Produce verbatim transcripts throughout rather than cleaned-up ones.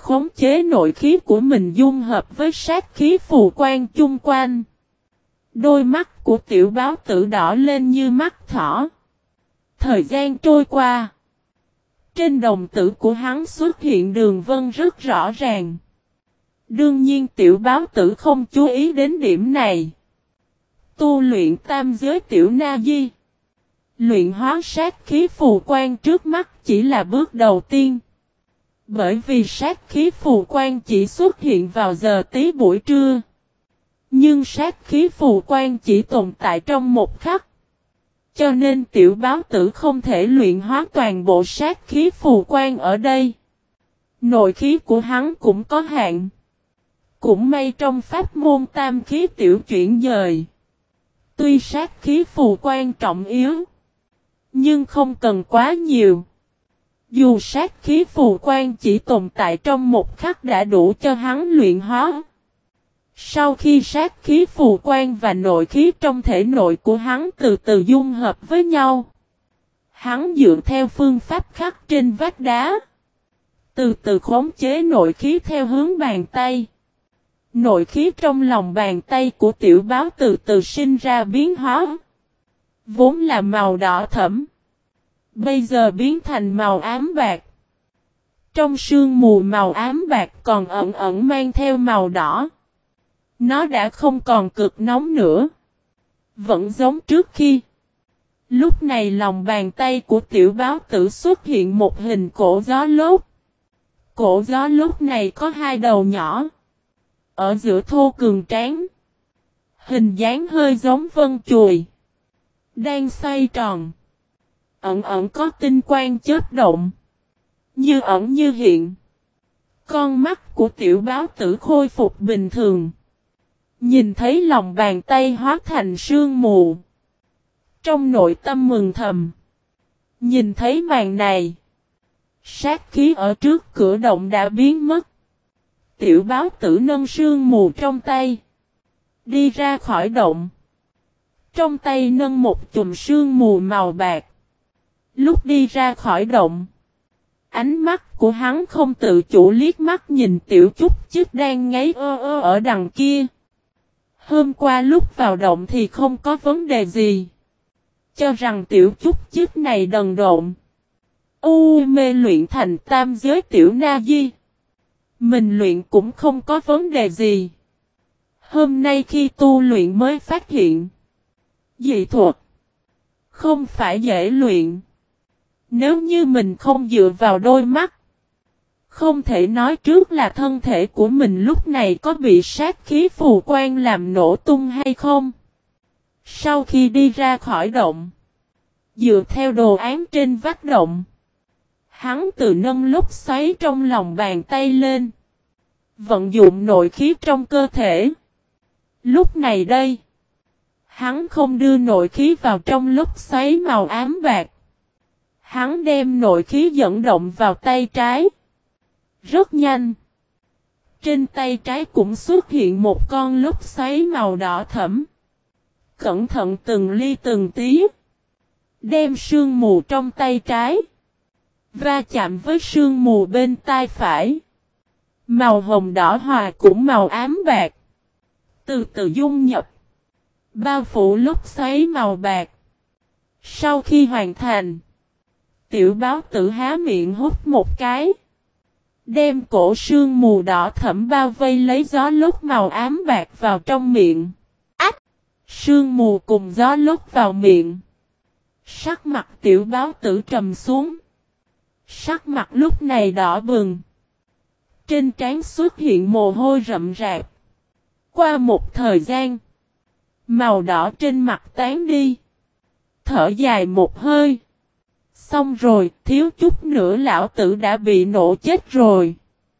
khống chế nội khí của mình dung hợp với sát khí phù quan chung quanh. Đôi mắt của tiểu báo tử đỏ lên như mắt thỏ. Thời gian trôi qua. Trên đồng tử của hắn xuất hiện đường vân rất rõ ràng. Đương nhiên tiểu báo tử không chú ý đến điểm này. Tu luyện tam giới tiểu na di. Luyện hóa sát khí phù quan trước mắt chỉ là bước đầu tiên. Bởi vì sát khí phù quan chỉ xuất hiện vào giờ tí buổi trưa. Nhưng sát khí phù quan chỉ tồn tại trong một khắc. Cho nên tiểu báo tử không thể luyện hóa toàn bộ sát khí phù quan ở đây. Nội khí của hắn cũng có hạn. Cũng may trong pháp môn tam khí tiểu chuyển dời. Tuy sát khí phù quan trọng yếu. Nhưng không cần quá nhiều. Dù sát khí phù quan chỉ tồn tại trong một khắc đã đủ cho hắn luyện hóa. Sau khi sát khí phù quan và nội khí trong thể nội của hắn từ từ dung hợp với nhau. Hắn dựa theo phương pháp khắc trên vách đá. Từ từ khống chế nội khí theo hướng bàn tay. Nội khí trong lòng bàn tay của tiểu báo từ từ sinh ra biến hóa. Vốn là màu đỏ thẫm. Bây giờ biến thành màu ám bạc. Trong sương mù màu ám bạc còn ẩn ẩn mang theo màu đỏ. Nó đã không còn cực nóng nữa. Vẫn giống trước khi. Lúc này lòng bàn tay của tiểu báo tử xuất hiện một hình cổ gió lốt. Cổ gió lốt này có hai đầu nhỏ. Ở giữa thô cường tráng. Hình dáng hơi giống vân chùi. Đang xoay tròn. Ẩn ẩn có tinh quang chớp động. Như ẩn như hiện. Con mắt của tiểu báo tử khôi phục bình thường. Nhìn thấy lòng bàn tay hóa thành sương mù. Trong nội tâm mừng thầm. Nhìn thấy màn này. Sát khí ở trước cửa động đã biến mất. Tiểu báo tử nâng sương mù trong tay. Đi ra khỏi động. Trong tay nâng một chùm sương mù màu bạc. Lúc đi ra khỏi động. Ánh mắt của hắn không tự chủ liếc mắt nhìn tiểu Chúc Chích đang ngáy ơ ơ ở đằng kia. Hôm qua lúc vào động thì không có vấn đề gì. Cho rằng tiểu Chúc Chích này đần độn. U mê luyện thành tam giới tiểu na di. Mình luyện cũng không có vấn đề gì. Hôm nay khi tu luyện mới phát hiện. Dị thuật. Không phải dễ luyện. Nếu như mình không dựa vào đôi mắt. Không thể nói trước là thân thể của mình lúc này có bị sát khí phù quan làm nổ tung hay không. Sau khi đi ra khỏi động. Dựa theo đồ án trên vách động. Hắn từ nâng lốc xoáy trong lòng bàn tay lên. Vận dụng nội khí trong cơ thể. Lúc này đây. Hắn không đưa nội khí vào trong lốc xoáy màu ám bạc. Hắn đem nội khí dẫn động vào tay trái. Rất nhanh. Trên tay trái cũng xuất hiện một con lốc xoáy màu đỏ thẫm. Cẩn thận từng ly từng tí. Đem sương mù trong tay trái. Va chạm với sương mù bên tay phải. Màu hồng đỏ hòa cũng màu ám bạc. Từ từ dung nhập. Bao phủ lốc xoáy màu bạc. Sau khi hoàn thành. Tiểu báo tử há miệng hút một cái. Đem cổ sương mù đỏ thẫm bao vây lấy gió lốc màu ám bạc vào trong miệng. Ách! Sương mù cùng gió lốc vào miệng. Sắc mặt tiểu báo tử trầm xuống. Sắc mặt lúc này đỏ bừng. Trên trán xuất hiện mồ hôi rậm rạp. Qua một thời gian. Màu đỏ trên mặt tán đi. Thở dài một hơi. Xong rồi, thiếu chút nữa lão tử đã bị nổ chết rồi.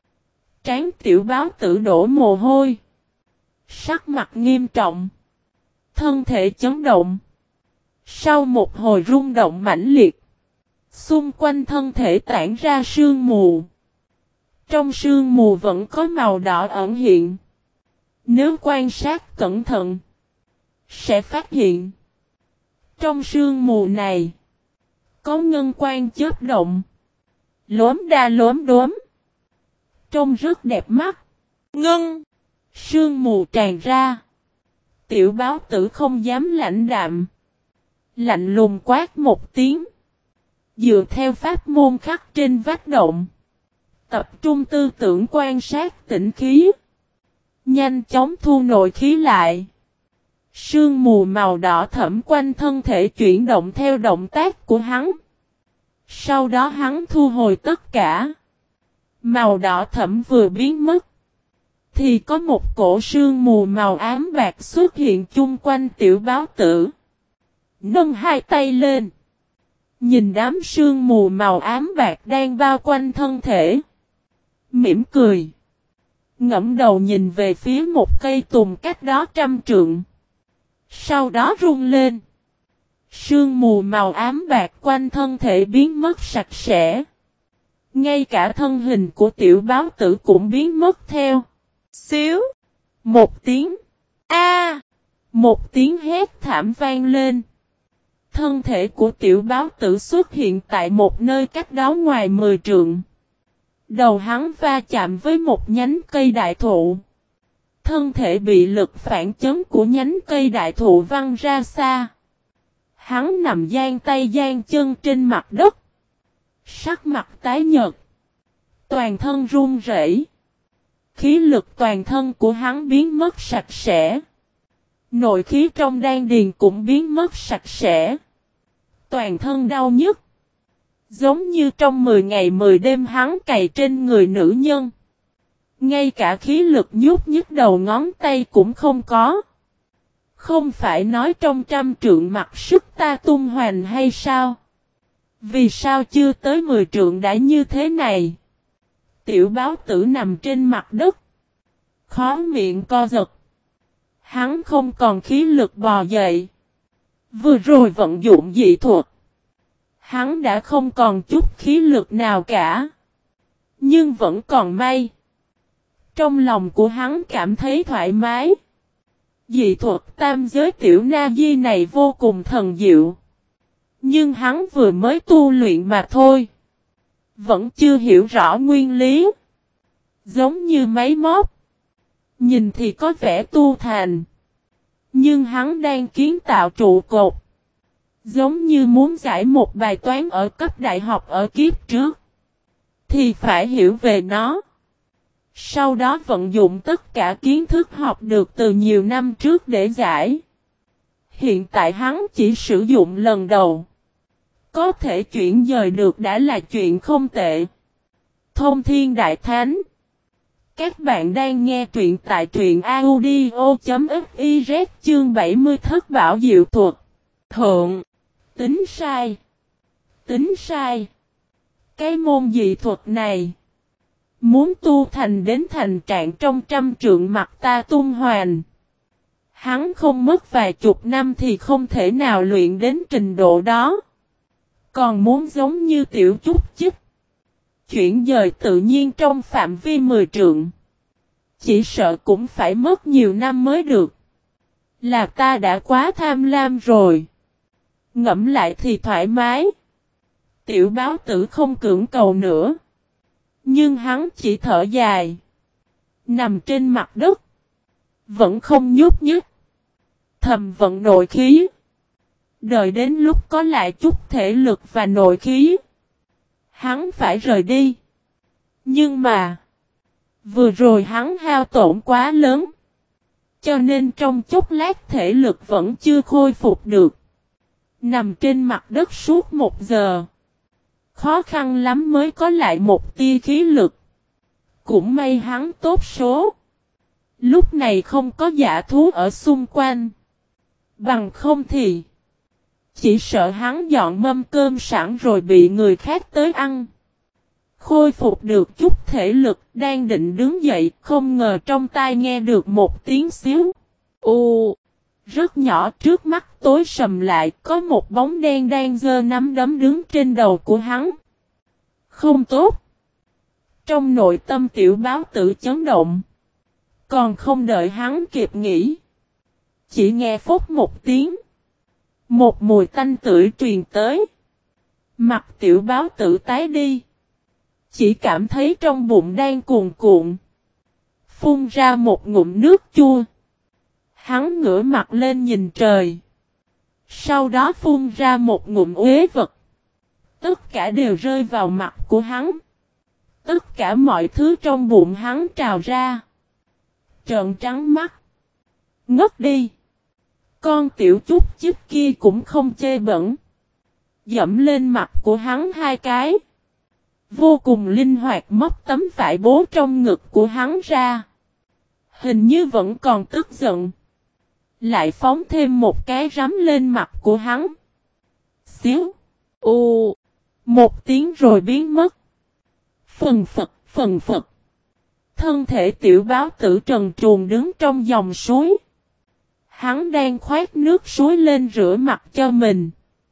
Trán tiểu báo tử đổ mồ hôi. Sắc mặt nghiêm trọng. Thân thể chấn động. Sau một hồi rung động mãnh liệt. Xung quanh thân thể tản ra sương mù. Trong sương mù vẫn có màu đỏ ẩn hiện. Nếu quan sát cẩn thận. Sẽ phát hiện. Trong sương mù này. Có ngân quang chớp động. Lốm đa lốm đốm. Trông rất đẹp mắt. Ngân. Sương mù tràn ra. Tiểu báo tử không dám lãnh đạm. Lạnh lùng quát một tiếng. Dựa theo pháp môn khắc trên vách động. Tập trung tư tưởng quan sát tĩnh khí. Nhanh chóng thu nội khí lại. Sương mù màu đỏ thẫm quanh thân thể chuyển động theo động tác của hắn. Sau đó hắn thu hồi tất cả. Màu đỏ thẫm vừa biến mất. Thì có một cổ sương mù màu ám bạc xuất hiện chung quanh tiểu báo tử. Nâng hai tay lên. Nhìn đám sương mù màu ám bạc đang bao quanh thân thể. Mỉm cười. Ngẫm đầu nhìn về phía một cây tùng cách đó trăm trượng. Sau đó rung lên. Sương mù màu ám bạc quanh thân thể biến mất sạch sẽ. Ngay cả thân hình của tiểu báo tử cũng biến mất theo. Xíu. Một tiếng. A. Một tiếng hét thảm vang lên. Thân thể của tiểu báo tử xuất hiện tại một nơi cách đó ngoài mười trượng. Đầu hắn va chạm với một nhánh cây đại thụ. Thân thể bị lực phản chấn của nhánh cây đại thụ văng ra xa. Hắn nằm giang tay giang chân trên mặt đất. Sắc mặt tái nhợt. Toàn thân run rẩy. Khí lực toàn thân của hắn biến mất sạch sẽ. Nội khí trong đan điền cũng biến mất sạch sẽ. Toàn thân đau nhức. Giống như trong mười ngày mười đêm hắn cày trên người nữ nhân. Ngay cả khí lực nhúc nhích đầu ngón tay cũng không có. Không phải nói trong trăm trượng mặc sức ta tung hoành hay sao? Vì sao chưa tới mười trượng đã như thế này? Tiểu báo tử nằm trên mặt đất. Khó miệng co giật. Hắn không còn khí lực bò dậy. Vừa rồi vận dụng dị thuật. Hắn đã không còn chút khí lực nào cả. Nhưng vẫn còn may. Trong lòng của hắn cảm thấy thoải mái. Dị thuật tam giới tiểu na di này vô cùng thần diệu. Nhưng hắn vừa mới tu luyện mà thôi. Vẫn chưa hiểu rõ nguyên lý. Giống như máy móc. Nhìn thì có vẻ tu thành. Nhưng hắn đang kiến tạo trụ cột. Giống như muốn giải một bài toán ở cấp đại học ở kiếp trước. Thì phải hiểu về nó. Sau đó vận dụng tất cả kiến thức học được từ nhiều năm trước để giải. Hiện tại hắn chỉ sử dụng lần đầu. Có thể chuyển dời được đã là chuyện không tệ. Thông Thiên Đại Thánh. Các bạn đang nghe truyện tại truyện audio.fiz chương bảy mươi Thất Bảo Diệu Thuật. Thượng. Tính sai. Tính sai. Cái môn dị thuật này. Muốn tu thành đến thành trạng trong trăm trượng mặt ta tung hoành. Hắn không mất vài chục năm thì không thể nào luyện đến trình độ đó. Còn muốn giống như tiểu chút chích. Chuyển dời tự nhiên trong phạm vi mười trượng. Chỉ sợ cũng phải mất nhiều năm mới được. Là ta đã quá tham lam rồi. Ngẫm lại thì thoải mái. Tiểu báo tử không cưỡng cầu nữa. Nhưng hắn chỉ thở dài. Nằm trên mặt đất. Vẫn không nhúc nhích. Thầm vận nội khí. Đợi đến lúc có lại chút thể lực và nội khí. Hắn phải rời đi. Nhưng mà. Vừa rồi hắn hao tổn quá lớn. Cho nên trong chốc lát thể lực vẫn chưa khôi phục được. Nằm trên mặt đất suốt một giờ. Khó khăn lắm mới có lại một tia khí lực. Cũng may hắn tốt số. Lúc này không có dã thú ở xung quanh. Bằng không thì. Chỉ sợ hắn dọn mâm cơm sẵn rồi bị người khác tới ăn. Khôi phục được chút thể lực, đang định đứng dậy, không ngờ trong tai nghe được một tiếng xíu. Ồ, rất nhỏ, trước mắt tối sầm lại, có một bóng đen đang giơ nắm đấm đứng trên đầu của hắn. Không tốt. Trong nội tâm tiểu báo tử chấn động. Còn không đợi hắn kịp nghĩ. Chỉ nghe phốt một tiếng. Một mùi tanh tưởi truyền tới. Mặt tiểu báo tử tái đi. Chỉ cảm thấy trong bụng đang cuồn cuộn. Phun ra một ngụm nước chua. Hắn ngửa mặt lên nhìn trời. Sau đó phun ra một ngụm uế vật. Tất cả đều rơi vào mặt của hắn. Tất cả mọi thứ trong bụng hắn trào ra. Trợn trắng mắt. Ngất đi. Con tiểu chút chích kia cũng không chê bẩn. Dẫm lên mặt của hắn hai cái. Vô cùng linh hoạt móc tấm vải bố trong ngực của hắn ra. Hình như vẫn còn tức giận. Lại phóng thêm một cái rắm lên mặt của hắn. Xíu. U. Một tiếng rồi biến mất. Phần phật, phần phật. Thân thể tiểu báo tử trần truồng đứng trong dòng suối. Hắn đang khoét nước suối lên rửa mặt cho mình.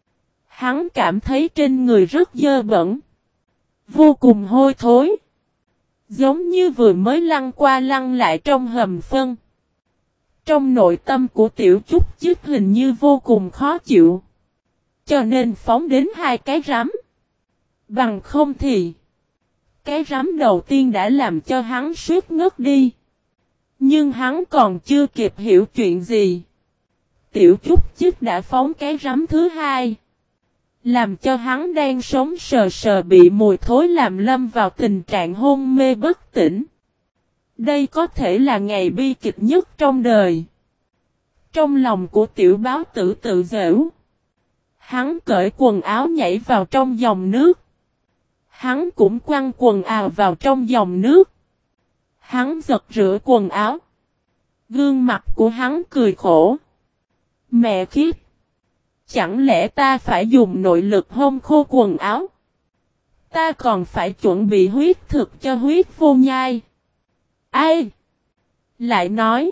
Hắn cảm thấy trên người rất dơ bẩn. Vô cùng hôi thối. Giống như vừa mới lăn qua lăn lại trong hầm phân. Trong nội tâm của tiểu chút chích hình như vô cùng khó chịu. Cho nên phóng đến hai cái rắm. Bằng không thì. Cái rắm đầu tiên đã làm cho hắn suýt ngất đi. Nhưng hắn còn chưa kịp hiểu chuyện gì. Tiểu chút chích đã phóng cái rắm thứ hai. Làm cho hắn đang sống sờ sờ bị mùi thối làm lâm vào tình trạng hôn mê bất tỉnh. Đây có thể là ngày bi kịch nhất trong đời. Trong lòng của tiểu báo tử tự giễu. Hắn cởi quần áo nhảy vào trong dòng nước. Hắn cũng quăng quần áo vào trong dòng nước. Hắn giật rửa quần áo. Gương mặt của hắn cười khổ. Mẹ kiếp. Chẳng lẽ ta phải dùng nội lực hông khô quần áo? Ta còn phải chuẩn bị huyết thực cho huyết vô nhai. Ai? Lại nói.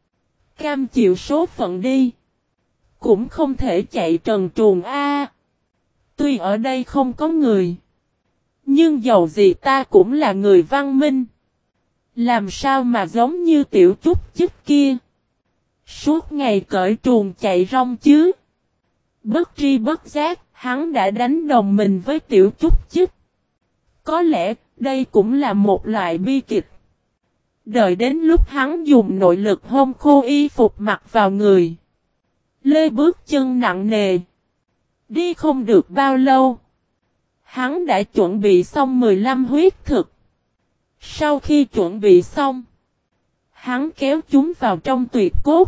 Cam chịu số phận đi. Cũng không thể chạy trần truồng a. Tuy ở đây không có người. Nhưng dầu gì ta cũng là người văn minh. Làm sao mà giống như tiểu chút chích kia. Suốt ngày cởi truồng chạy rong chứ. Bất tri bất giác, hắn đã đánh đồng mình với tiểu chút chích. Có lẽ, đây cũng là một loại bi kịch. Đợi đến lúc hắn dùng nội lực hông khô y phục mặc vào người. Lê bước chân nặng nề. Đi không được bao lâu. Hắn đã chuẩn bị xong mười lăm huyết thực. Sau khi chuẩn bị xong, hắn kéo chúng vào trong tuyệt cốt.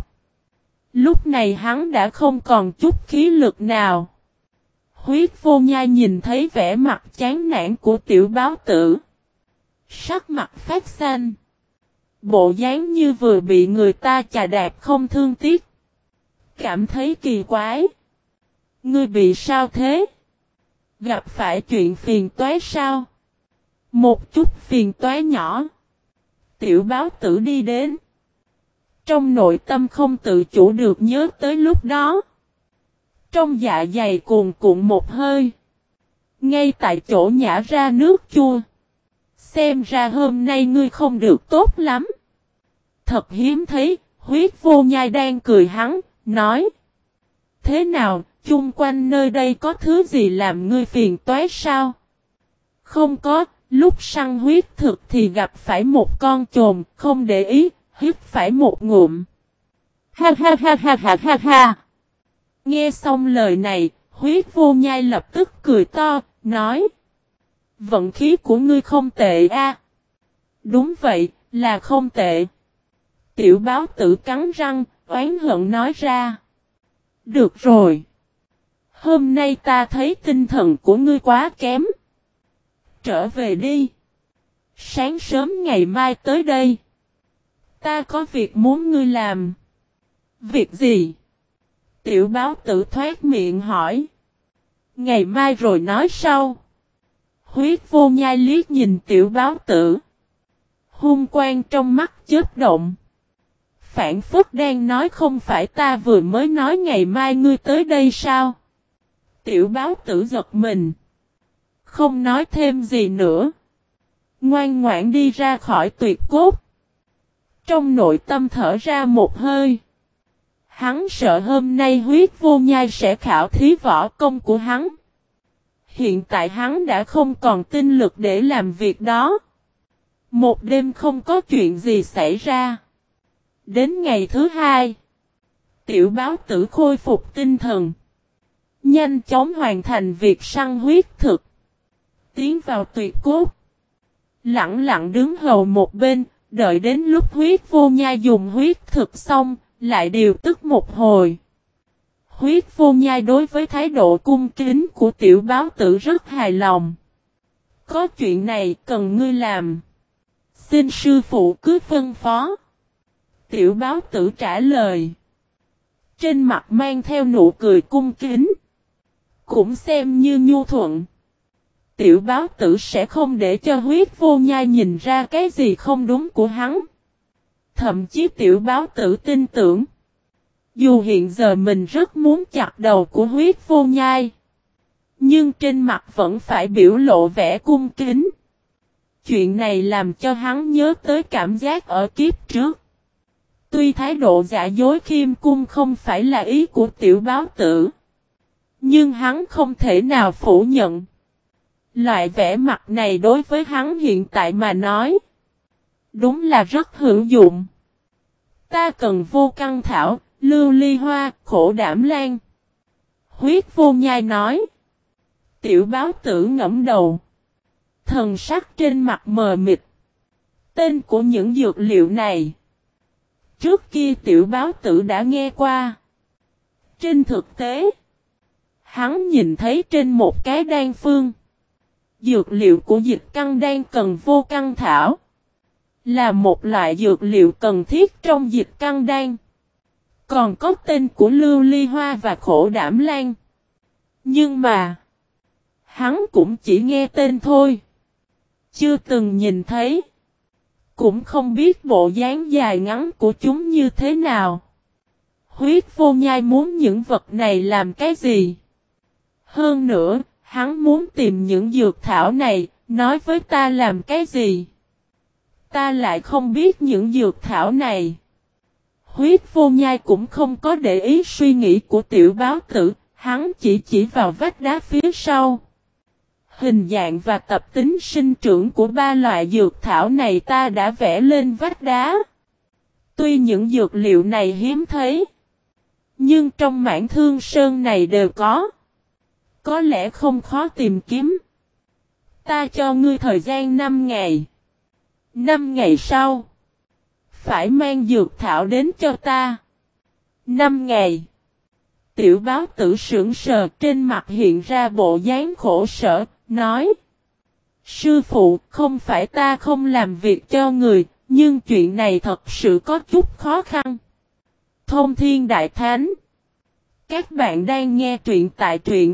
Lúc này hắn đã không còn chút khí lực nào. Huyết vô nhai nhìn thấy vẻ mặt chán nản của tiểu báo tử. Sắc mặt phát xanh. Bộ dáng như vừa bị người ta chà đạp không thương tiếc. Cảm thấy kỳ quái. Ngươi bị sao thế? Gặp phải chuyện phiền toái sao? Một chút phiền toái nhỏ. Tiểu báo tử đi đến. Trong nội tâm không tự chủ được nhớ tới lúc đó. Trong dạ dày cuồn cuộn một hơi. Ngay tại chỗ nhả ra nước chua. Xem ra hôm nay ngươi không được tốt lắm. Thật hiếm thấy, huyết vô nhai đang cười hắn, nói. Thế nào, chung quanh nơi đây có thứ gì làm ngươi phiền toái sao? Không có, lúc săn huyết thực thì gặp phải một con chồn, không để ý, hít phải một ngụm. Ha ha ha ha ha ha ha. Nghe xong lời này, huyết vô nhai lập tức cười to, nói. Vận khí của ngươi không tệ a. À? Đúng vậy, là không tệ. Tiểu báo tử cắn răng, oán hận nói ra. Được rồi. Hôm nay ta thấy tinh thần của ngươi quá kém. Trở về đi. Sáng sớm ngày mai tới đây. Ta có việc muốn ngươi làm. Việc gì? Tiểu báo tử thoát miệng hỏi. Ngày mai rồi nói sau. Huyết vô nhai liếc nhìn tiểu báo tử. Hung quang trong mắt chớp động. Phản phất đang nói không phải ta vừa mới nói ngày mai ngươi tới đây sao? Tiểu báo tử giật mình. Không nói thêm gì nữa. Ngoan ngoãn đi ra khỏi tuyệt cốt. Trong nội tâm thở ra một hơi. Hắn sợ hôm nay huyết vô nhai sẽ khảo thí võ công của hắn. Hiện tại hắn đã không còn tinh lực để làm việc đó. Một đêm không có chuyện gì xảy ra. Đến ngày thứ hai, tiểu báo tử khôi phục tinh thần. Nhanh chóng hoàn thành việc săn huyết thực. Tiến vào tuyệt cốt. Lặng lặng đứng hầu một bên, đợi đến lúc huyết vô nhai dùng huyết thực xong, lại điều tức một hồi. Huyết vô nhai đối với thái độ cung kính của tiểu báo tử rất hài lòng. Có chuyện này cần ngươi làm. Xin sư phụ cứ phân phó. Tiểu báo tử trả lời. Trên mặt mang theo nụ cười cung kính. Cũng xem như nhu thuận. Tiểu báo tử sẽ không để cho huyết vô nhai nhìn ra cái gì không đúng của hắn. Thậm chí tiểu báo tử tin tưởng. Dù hiện giờ mình rất muốn chặt đầu của huyết vô nhai. Nhưng trên mặt vẫn phải biểu lộ vẻ cung kính. Chuyện này làm cho hắn nhớ tới cảm giác ở kiếp trước. Tuy thái độ giả dối khiêm cung không phải là ý của tiểu báo tử. Nhưng hắn không thể nào phủ nhận. Loại vẻ mặt này đối với hắn hiện tại mà nói. Đúng là rất hữu dụng. Ta cần vô căn thảo, lưu ly hoa, khổ đảm lan. Huyết vô nhai nói. Tiểu báo tử ngẫm đầu. Thần sắc trên mặt mờ mịt. Tên của những dược liệu này. Trước kia tiểu báo tử đã nghe qua. Trên thực tế. Hắn nhìn thấy trên một cái đan phương. Dược liệu của dịch căn đan cần vô căn thảo. Là một loại dược liệu cần thiết trong dịch căn đan. Còn có tên của lưu ly hoa và khổ đảm lan. Nhưng mà. Hắn cũng chỉ nghe tên thôi. Chưa từng nhìn thấy. Cũng không biết bộ dáng dài ngắn của chúng như thế nào. Huyết vô nhai muốn những vật này làm cái gì? Hơn nữa, hắn muốn tìm những dược thảo này, nói với ta làm cái gì? Ta lại không biết những dược thảo này. Huyết vô nhai cũng không có để ý suy nghĩ của tiểu báo tử, hắn chỉ chỉ vào vách đá phía sau. Hình dạng và tập tính sinh trưởng của ba loại dược thảo này ta đã vẽ lên vách đá. Tuy những dược liệu này hiếm thấy, nhưng trong mảng thương sơn này đều có. Có lẽ không khó tìm kiếm. Ta cho ngươi thời gian năm ngày. năm ngày sau, phải mang dược thảo đến cho ta. năm ngày. Tiểu báo tử sững sờ, trên mặt hiện ra bộ dáng khổ sở, nói. Sư phụ, không phải ta không làm việc cho người, nhưng chuyện này thật sự có chút khó khăn. Thông Thiên Đại Thánh. Các bạn đang nghe truyện tại truyện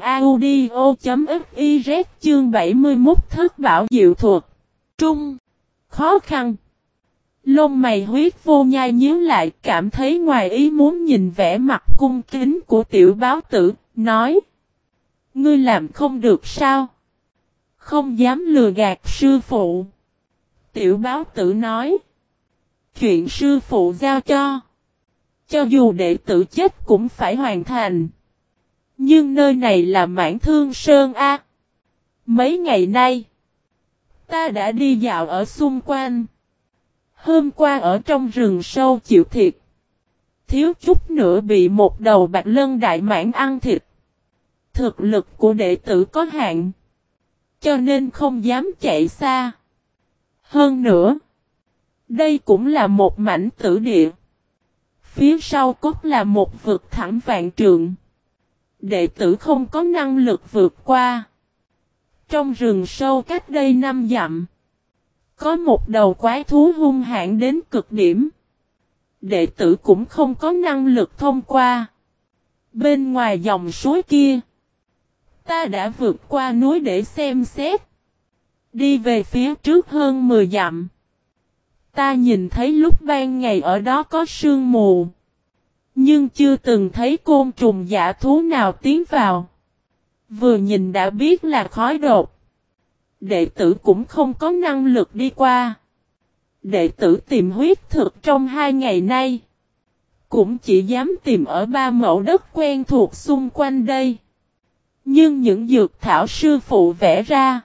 audio.fiz chương bảy mươi mốt Thất Bảo Diệu Thuật. Trung. Khó khăn. Lông mày huyết vô nhai nhíu lại, cảm thấy ngoài ý muốn nhìn vẻ mặt cung kính của tiểu báo tử, nói. Ngươi làm không được sao? Không dám lừa gạt sư phụ. Tiểu báo tử nói. Chuyện sư phụ giao cho. Cho dù đệ tử chết cũng phải hoàn thành. Nhưng nơi này là Mãn Thương Sơn A. Mấy ngày nay, ta đã đi dạo ở xung quanh. Hôm qua ở trong rừng sâu chịu thiệt. Thiếu chút nữa bị một đầu bạch lân đại mãng ăn thịt. Thực lực của đệ tử có hạn. Cho nên không dám chạy xa. Hơn nữa, đây cũng là một mảnh tử địa. Phía sau cốt là một vực thẳm vạn trượng. Đệ tử không có năng lực vượt qua. Trong rừng sâu cách đây năm dặm, có một đầu quái thú hung hãn đến cực điểm. Đệ tử cũng không có năng lực thông qua. Bên ngoài dòng suối kia, ta đã vượt qua núi để xem xét. Đi về phía trước hơn mười dặm. Ta nhìn thấy lúc ban ngày ở đó có sương mù. Nhưng chưa từng thấy côn trùng dã thú nào tiến vào. Vừa nhìn đã biết là khói độc. Đệ tử cũng không có năng lực đi qua. Đệ tử tìm huyết thực trong hai ngày nay. Cũng chỉ dám tìm ở ba mẫu đất quen thuộc xung quanh đây. Nhưng những dược thảo sư phụ vẽ ra,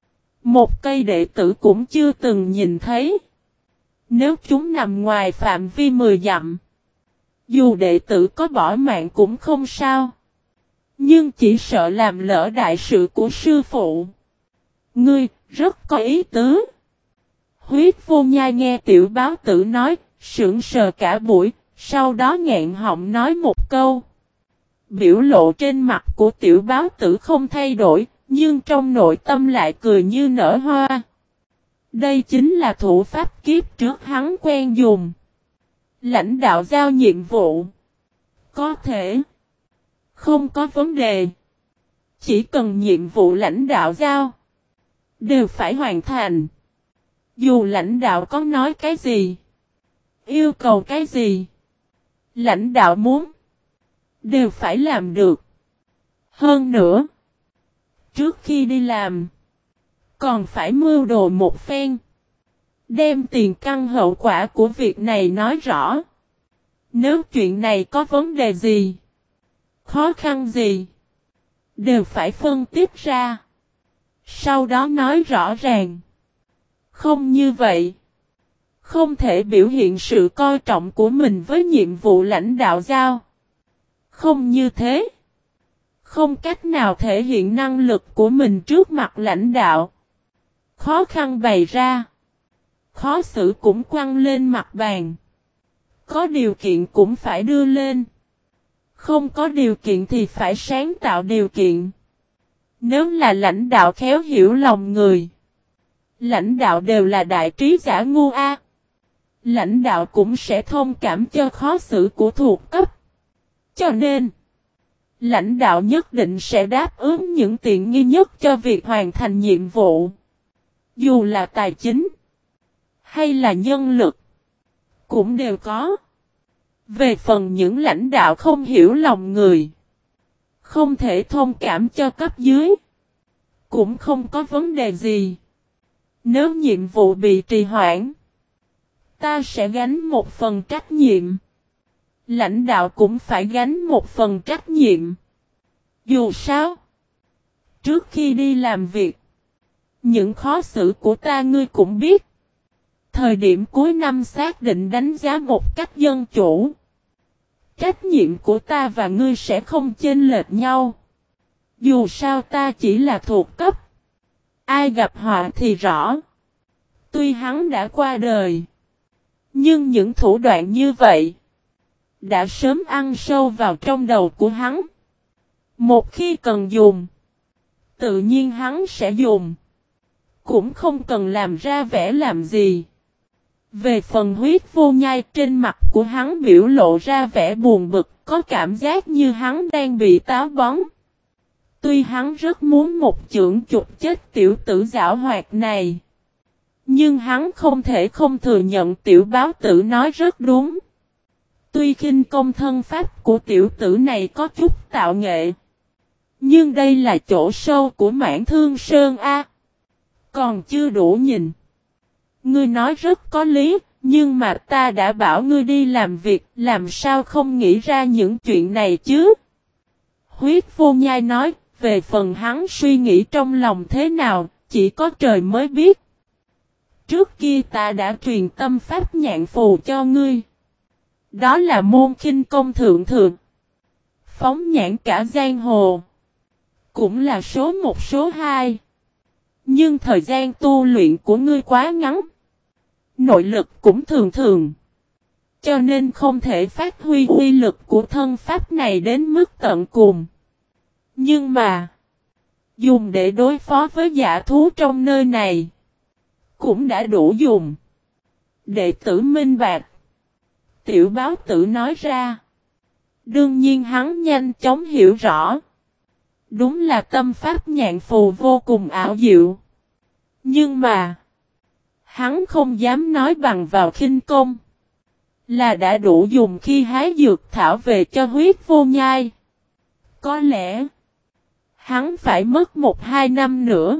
một cây đệ tử cũng chưa từng nhìn thấy. Nếu chúng nằm ngoài phạm vi mười dặm, dù đệ tử có bỏ mạng cũng không sao. Nhưng chỉ sợ làm lỡ đại sự của sư phụ. Ngươi, rất có ý tứ. Huyết vô nhai nghe tiểu báo tử nói, sững sờ cả buổi, sau đó nghẹn họng nói một câu. Biểu lộ trên mặt của tiểu báo tử không thay đổi, nhưng trong nội tâm lại cười như nở hoa. Đây chính là thủ pháp kiếp trước hắn quen dùng. Lãnh đạo giao nhiệm vụ. Có thể. Không có vấn đề. Chỉ cần nhiệm vụ lãnh đạo giao. Đều phải hoàn thành. Dù lãnh đạo có nói cái gì. Yêu cầu cái gì. Lãnh đạo muốn. Đều phải làm được. Hơn nữa. Trước khi đi làm. Còn phải mưu đồ một phen. Đem tiền căn hậu quả của việc này nói rõ. Nếu chuyện này có vấn đề gì. Khó khăn gì. Đều phải phân tích ra. Sau đó nói rõ ràng. Không như vậy. Không thể biểu hiện sự coi trọng của mình với nhiệm vụ lãnh đạo giao. Không như thế. Không cách nào thể hiện năng lực của mình trước mặt lãnh đạo. Khó khăn bày ra. Khó xử cũng quăng lên mặt bàn. Có điều kiện cũng phải đưa lên. Không có điều kiện thì phải sáng tạo điều kiện. Nếu là lãnh đạo khéo hiểu lòng người. Lãnh đạo đều là đại trí giả ngu a. Lãnh đạo cũng sẽ thông cảm cho khó xử của thuộc cấp. Cho nên, lãnh đạo nhất định sẽ đáp ứng những tiện nghi nhất cho việc hoàn thành nhiệm vụ. Dù là tài chính, hay là nhân lực, cũng đều có. Về phần những lãnh đạo không hiểu lòng người, không thể thông cảm cho cấp dưới, cũng không có vấn đề gì. Nếu nhiệm vụ bị trì hoãn, ta sẽ gánh một phần trách nhiệm. Lãnh đạo cũng phải gánh một phần trách nhiệm. Dù sao, trước khi đi làm việc, những khó xử của ta ngươi cũng biết. Thời điểm cuối năm xác định đánh giá một cách dân chủ. Trách nhiệm của ta và ngươi sẽ không chênh lệch nhau. Dù sao ta chỉ là thuộc cấp. Ai gặp họa thì rõ. Tuy hắn đã qua đời. Nhưng những thủ đoạn như vậy đã sớm ăn sâu vào trong đầu của hắn. Một khi cần dùng, tự nhiên hắn sẽ dùng. Cũng không cần làm ra vẻ làm gì. Về phần huyết vô nhai, trên mặt của hắn biểu lộ ra vẻ buồn bực, có cảm giác như hắn đang bị táo bón. Tuy hắn rất muốn một chưởng chụp chết tiểu tử giảo hoạt này. Nhưng hắn không thể không thừa nhận tiểu báo tử nói rất đúng. Tuy khinh công thân pháp của tiểu tử này có chút tạo nghệ. Nhưng đây là chỗ sâu của Mãn Thương Sơn A. Còn chưa đủ nhìn. Ngươi nói rất có lý, nhưng mà ta đã bảo ngươi đi làm việc, làm sao không nghĩ ra những chuyện này chứ? Huyết vô nhai nói, về phần hắn suy nghĩ trong lòng thế nào, chỉ có trời mới biết. Trước kia ta đã truyền tâm pháp nhạn phù cho ngươi. Đó là môn khinh công thượng thượng. Phóng nhãn cả giang hồ. Cũng là số một số hai. Nhưng thời gian tu luyện của ngươi quá ngắn. Nội lực cũng thường thường. Cho nên không thể phát huy uy lực của thân pháp này đến mức tận cùng. Nhưng mà, dùng để đối phó với giả thú trong nơi này, cũng đã đủ dùng. Đệ tử minh bạch. Tiểu báo tử nói ra. Đương nhiên hắn nhanh chóng hiểu rõ. Đúng là tâm pháp nhạn phù vô cùng ảo diệu. Nhưng mà, hắn không dám nói bằng vào khinh công. Là đã đủ dùng khi hái dược thảo về cho huyết vô nhai. Có lẽ, hắn phải mất một hai năm nữa.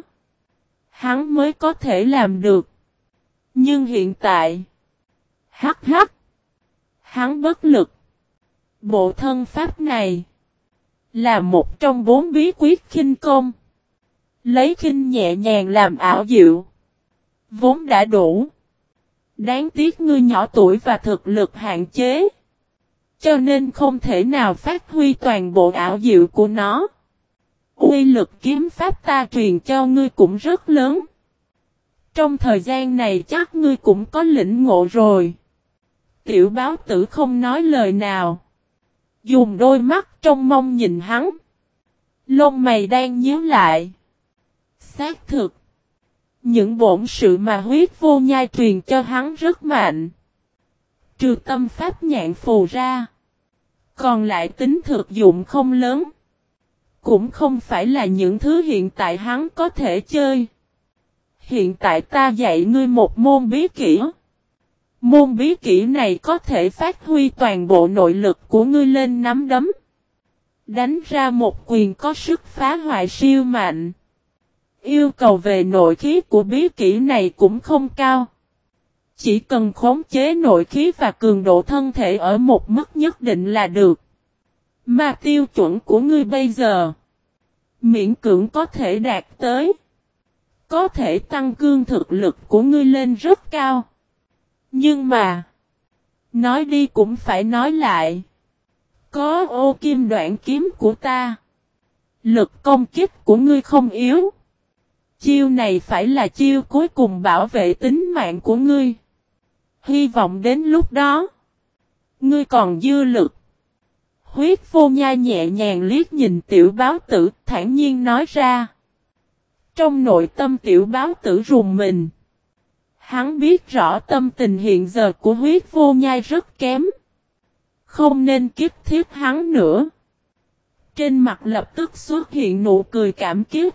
Hắn mới có thể làm được. Nhưng hiện tại, hắc hắc, hắn bất lực. Bộ thân pháp này, Là một trong bốn bí quyết khinh công. Lấy khinh nhẹ nhàng làm ảo diệu. Vốn đã đủ. Đáng tiếc ngươi nhỏ tuổi và thực lực hạn chế. Cho nên không thể nào phát huy toàn bộ ảo diệu của nó. Uy lực kiếm pháp ta truyền cho ngươi cũng rất lớn. Trong thời gian này chắc ngươi cũng có lĩnh ngộ rồi. Tiểu báo tử không nói lời nào. Dùng đôi mắt trong mong nhìn hắn. Lông mày đang nhíu lại. Xác thực. Những bổn sự mà huyết vô nhai truyền cho hắn rất mạnh. Trừ tâm pháp nhạn phù ra. Còn lại tính thực dụng không lớn. Cũng không phải là những thứ hiện tại hắn có thể chơi. Hiện tại ta dạy ngươi một môn bí kỹ. Môn bí kỹ này có thể phát huy toàn bộ nội lực của ngươi lên nắm đấm. Đánh ra một quyền có sức phá hoại siêu mạnh. Yêu cầu về nội khí của bí kỹ này cũng không cao. Chỉ cần khống chế nội khí và cường độ thân thể ở một mức nhất định là được. Mà tiêu chuẩn của ngươi bây giờ, miễn cưỡng có thể đạt tới. Có thể tăng cương thực lực của ngươi lên rất cao. Nhưng mà, nói đi cũng phải nói lại. Có ô kim đoạn kiếm của ta. Lực công kích của ngươi không yếu. Chiêu này phải là chiêu cuối cùng bảo vệ tính mạng của ngươi. Hy vọng đến lúc đó, ngươi còn dư lực. Huyết vô nhai nhẹ nhàng liếc nhìn tiểu báo tử, thản nhiên nói ra. Trong nội tâm tiểu báo tử rùng mình. Hắn biết rõ tâm tình hiện giờ của huyết vô nhai rất kém. Không nên kiếp thiết hắn nữa. Trên mặt lập tức xuất hiện nụ cười cảm kích.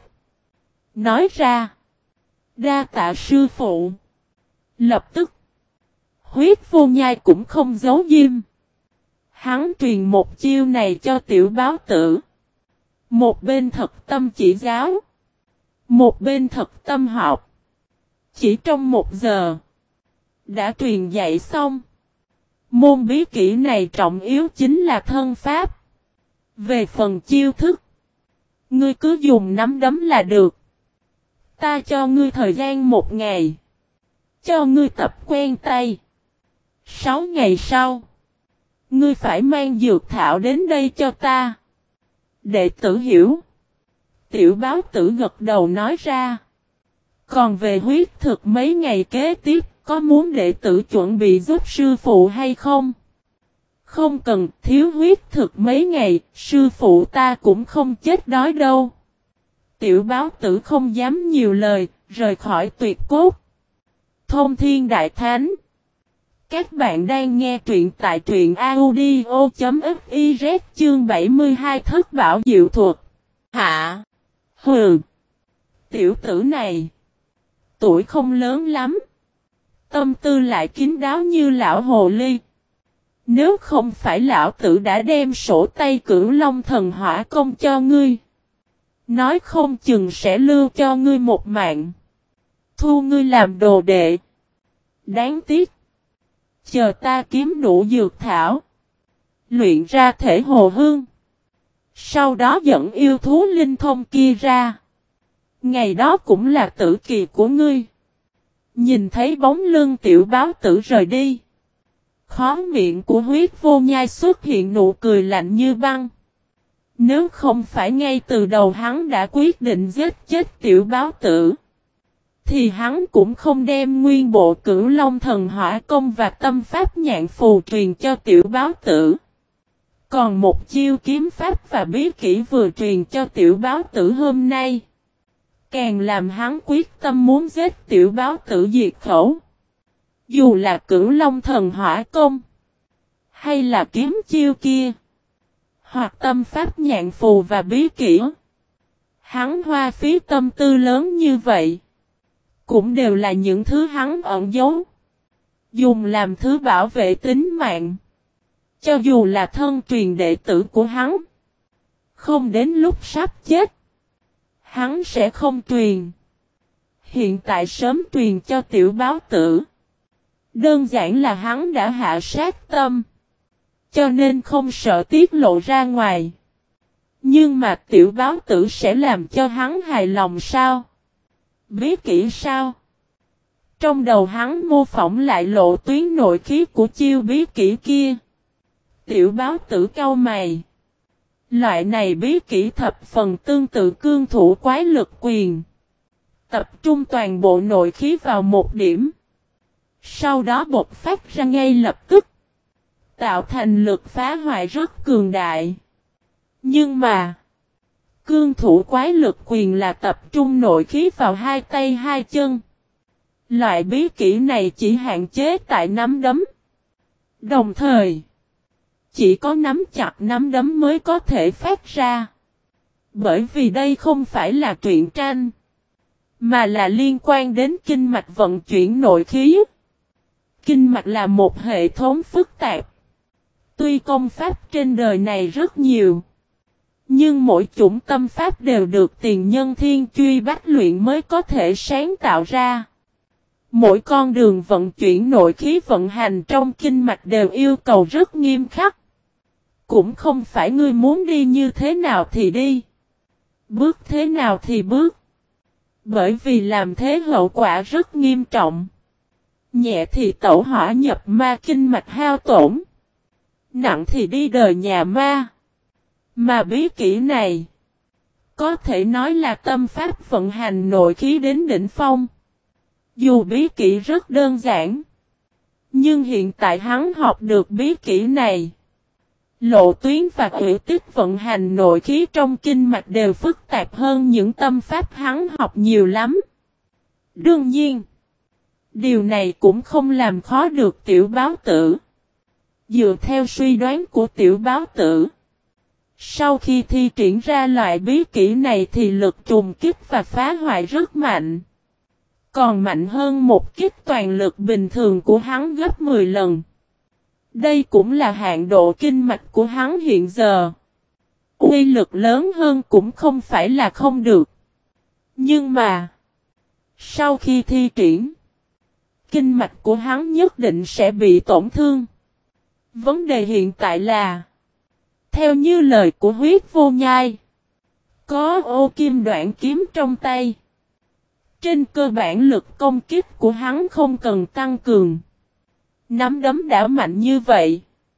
Nói ra. Đa tạ sư phụ. Lập tức. Huyết vô nhai cũng không giấu diêm. Hắn truyền một chiêu này cho tiểu báo tử. Một bên thật tâm chỉ giáo. Một bên thật tâm học. Chỉ trong một giờ. Đã truyền dạy xong. Môn bí kỹ này trọng yếu chính là thân pháp. Về phần chiêu thức. Ngươi cứ dùng nắm đấm là được. Ta cho ngươi thời gian một ngày. Cho ngươi tập quen tay. Sáu ngày sau. Ngươi phải mang dược thảo đến đây cho ta. Đệ tử hiểu. Tiểu báo tử gật đầu nói ra. Còn về huyết thực mấy ngày kế tiếp, có muốn đệ tử chuẩn bị giúp sư phụ hay không? Không cần, thiếu huyết thực mấy ngày, sư phụ ta cũng không chết đói đâu. Tiểu báo tử không dám nhiều lời, rời khỏi tuyệt cốt. Thông Thiên Đại Thánh. Các bạn đang nghe truyện tại truyện audio chấm fiz chương bảy mươi hai Thất Bảo Diệu Thuật. Hạ. Hừ. Tiểu tử này. Tuổi không lớn lắm. Tâm tư lại kín đáo như lão hồ ly. Nếu không phải lão tử đã đem sổ tay Cửu Long Thần Hỏa công cho ngươi. Nói không chừng sẽ lưu cho ngươi một mạng. Thu ngươi làm đồ đệ. Đáng tiếc. Chờ ta kiếm đủ dược thảo. Luyện ra thể hồ hương. Sau đó dẫn yêu thú linh thông kia ra. Ngày đó cũng là tử kỳ của ngươi. Nhìn thấy bóng lưng tiểu báo tử rời đi. Khóe miệng của huyết vô nhai xuất hiện nụ cười lạnh như băng. Nếu không phải ngay từ đầu hắn đã quyết định giết chết tiểu báo tử. Thì hắn cũng không đem nguyên bộ Cửu Long Thần Hỏa công và tâm pháp nhạn phù truyền cho tiểu báo tử. Còn một chiêu kiếm pháp và bí kỹ vừa truyền cho tiểu báo tử hôm nay. Càng làm hắn quyết tâm muốn giết tiểu báo tử diệt khẩu. Dù là Cửu Long Thần Hỏa công. Hay là kiếm chiêu kia. Hoặc tâm pháp nhạn phù và bí kỹ. Hắn hoa phí tâm tư lớn như vậy. Cũng đều là những thứ hắn ẩn giấu. Dùng làm thứ bảo vệ tính mạng. Cho dù là thân truyền đệ tử của hắn. Không đến lúc sắp chết. Hắn sẽ không truyền. Hiện tại sớm truyền cho tiểu báo tử. Đơn giản là hắn đã hạ sát tâm. Cho nên không sợ tiết lộ ra ngoài. Nhưng mà tiểu báo tử sẽ làm cho hắn hài lòng sao? Bí kỹ sao? Trong đầu hắn mô phỏng lại lộ tuyến nội khí của chiêu bí kỹ kia. Tiểu báo tử cau mày. Loại này bí kỹ thập phần tương tự cương thủ quái lực quyền. Tập trung toàn bộ nội khí vào một điểm. Sau đó bộc phát ra ngay lập tức. Tạo thành lực phá hoại rất cường đại. Nhưng mà, cương thủ quái lực quyền là tập trung nội khí vào hai tay hai chân. Loại bí kỹ này chỉ hạn chế tại nắm đấm. Đồng thời, chỉ có nắm chặt nắm đấm mới có thể phát ra. Bởi vì đây không phải là truyện tranh, mà là liên quan đến kinh mạch vận chuyển nội khí. Kinh mạch là một hệ thống phức tạp. Tuy công pháp trên đời này rất nhiều, nhưng mỗi chủng tâm pháp đều được tiền nhân thiên truy bách luyện mới có thể sáng tạo ra. Mỗi con đường vận chuyển nội khí vận hành trong kinh mạch đều yêu cầu rất nghiêm khắc. Cũng không phải ngươi muốn đi như thế nào thì đi, bước thế nào thì bước. Bởi vì làm thế hậu quả rất nghiêm trọng. Nhẹ thì tẩu hỏa nhập ma kinh mạch hao tổn, nặng thì đi đời nhà ma. Mà bí kỹ này, có thể nói là tâm pháp vận hành nội khí đến đỉnh phong. Dù bí kỹ rất đơn giản, nhưng hiện tại hắn học được bí kỹ này. Lộ tuyến và ủy tích vận hành nội khí trong kinh mạch đều phức tạp hơn những tâm pháp hắn học nhiều lắm. Đương nhiên, điều này cũng không làm khó được tiểu báo tử. Dựa theo suy đoán của tiểu báo tử, sau khi thi triển ra loại bí kỹ này thì lực trùng kích và phá hoại rất mạnh. Còn mạnh hơn một kích toàn lực bình thường của hắn gấp mười lần. Đây cũng là hạn độ kinh mạch của hắn hiện giờ. Uy lực lớn hơn cũng không phải là không được. Nhưng mà, sau khi thi triển, kinh mạch của hắn nhất định sẽ bị tổn thương. Vấn đề hiện tại là, theo như lời của Huyết Vô Nhai, có ô kim đoạn kiếm trong tay. Trên cơ bản lực công kích của hắn không cần tăng cường. Nắm đấm đã mạnh như vậy,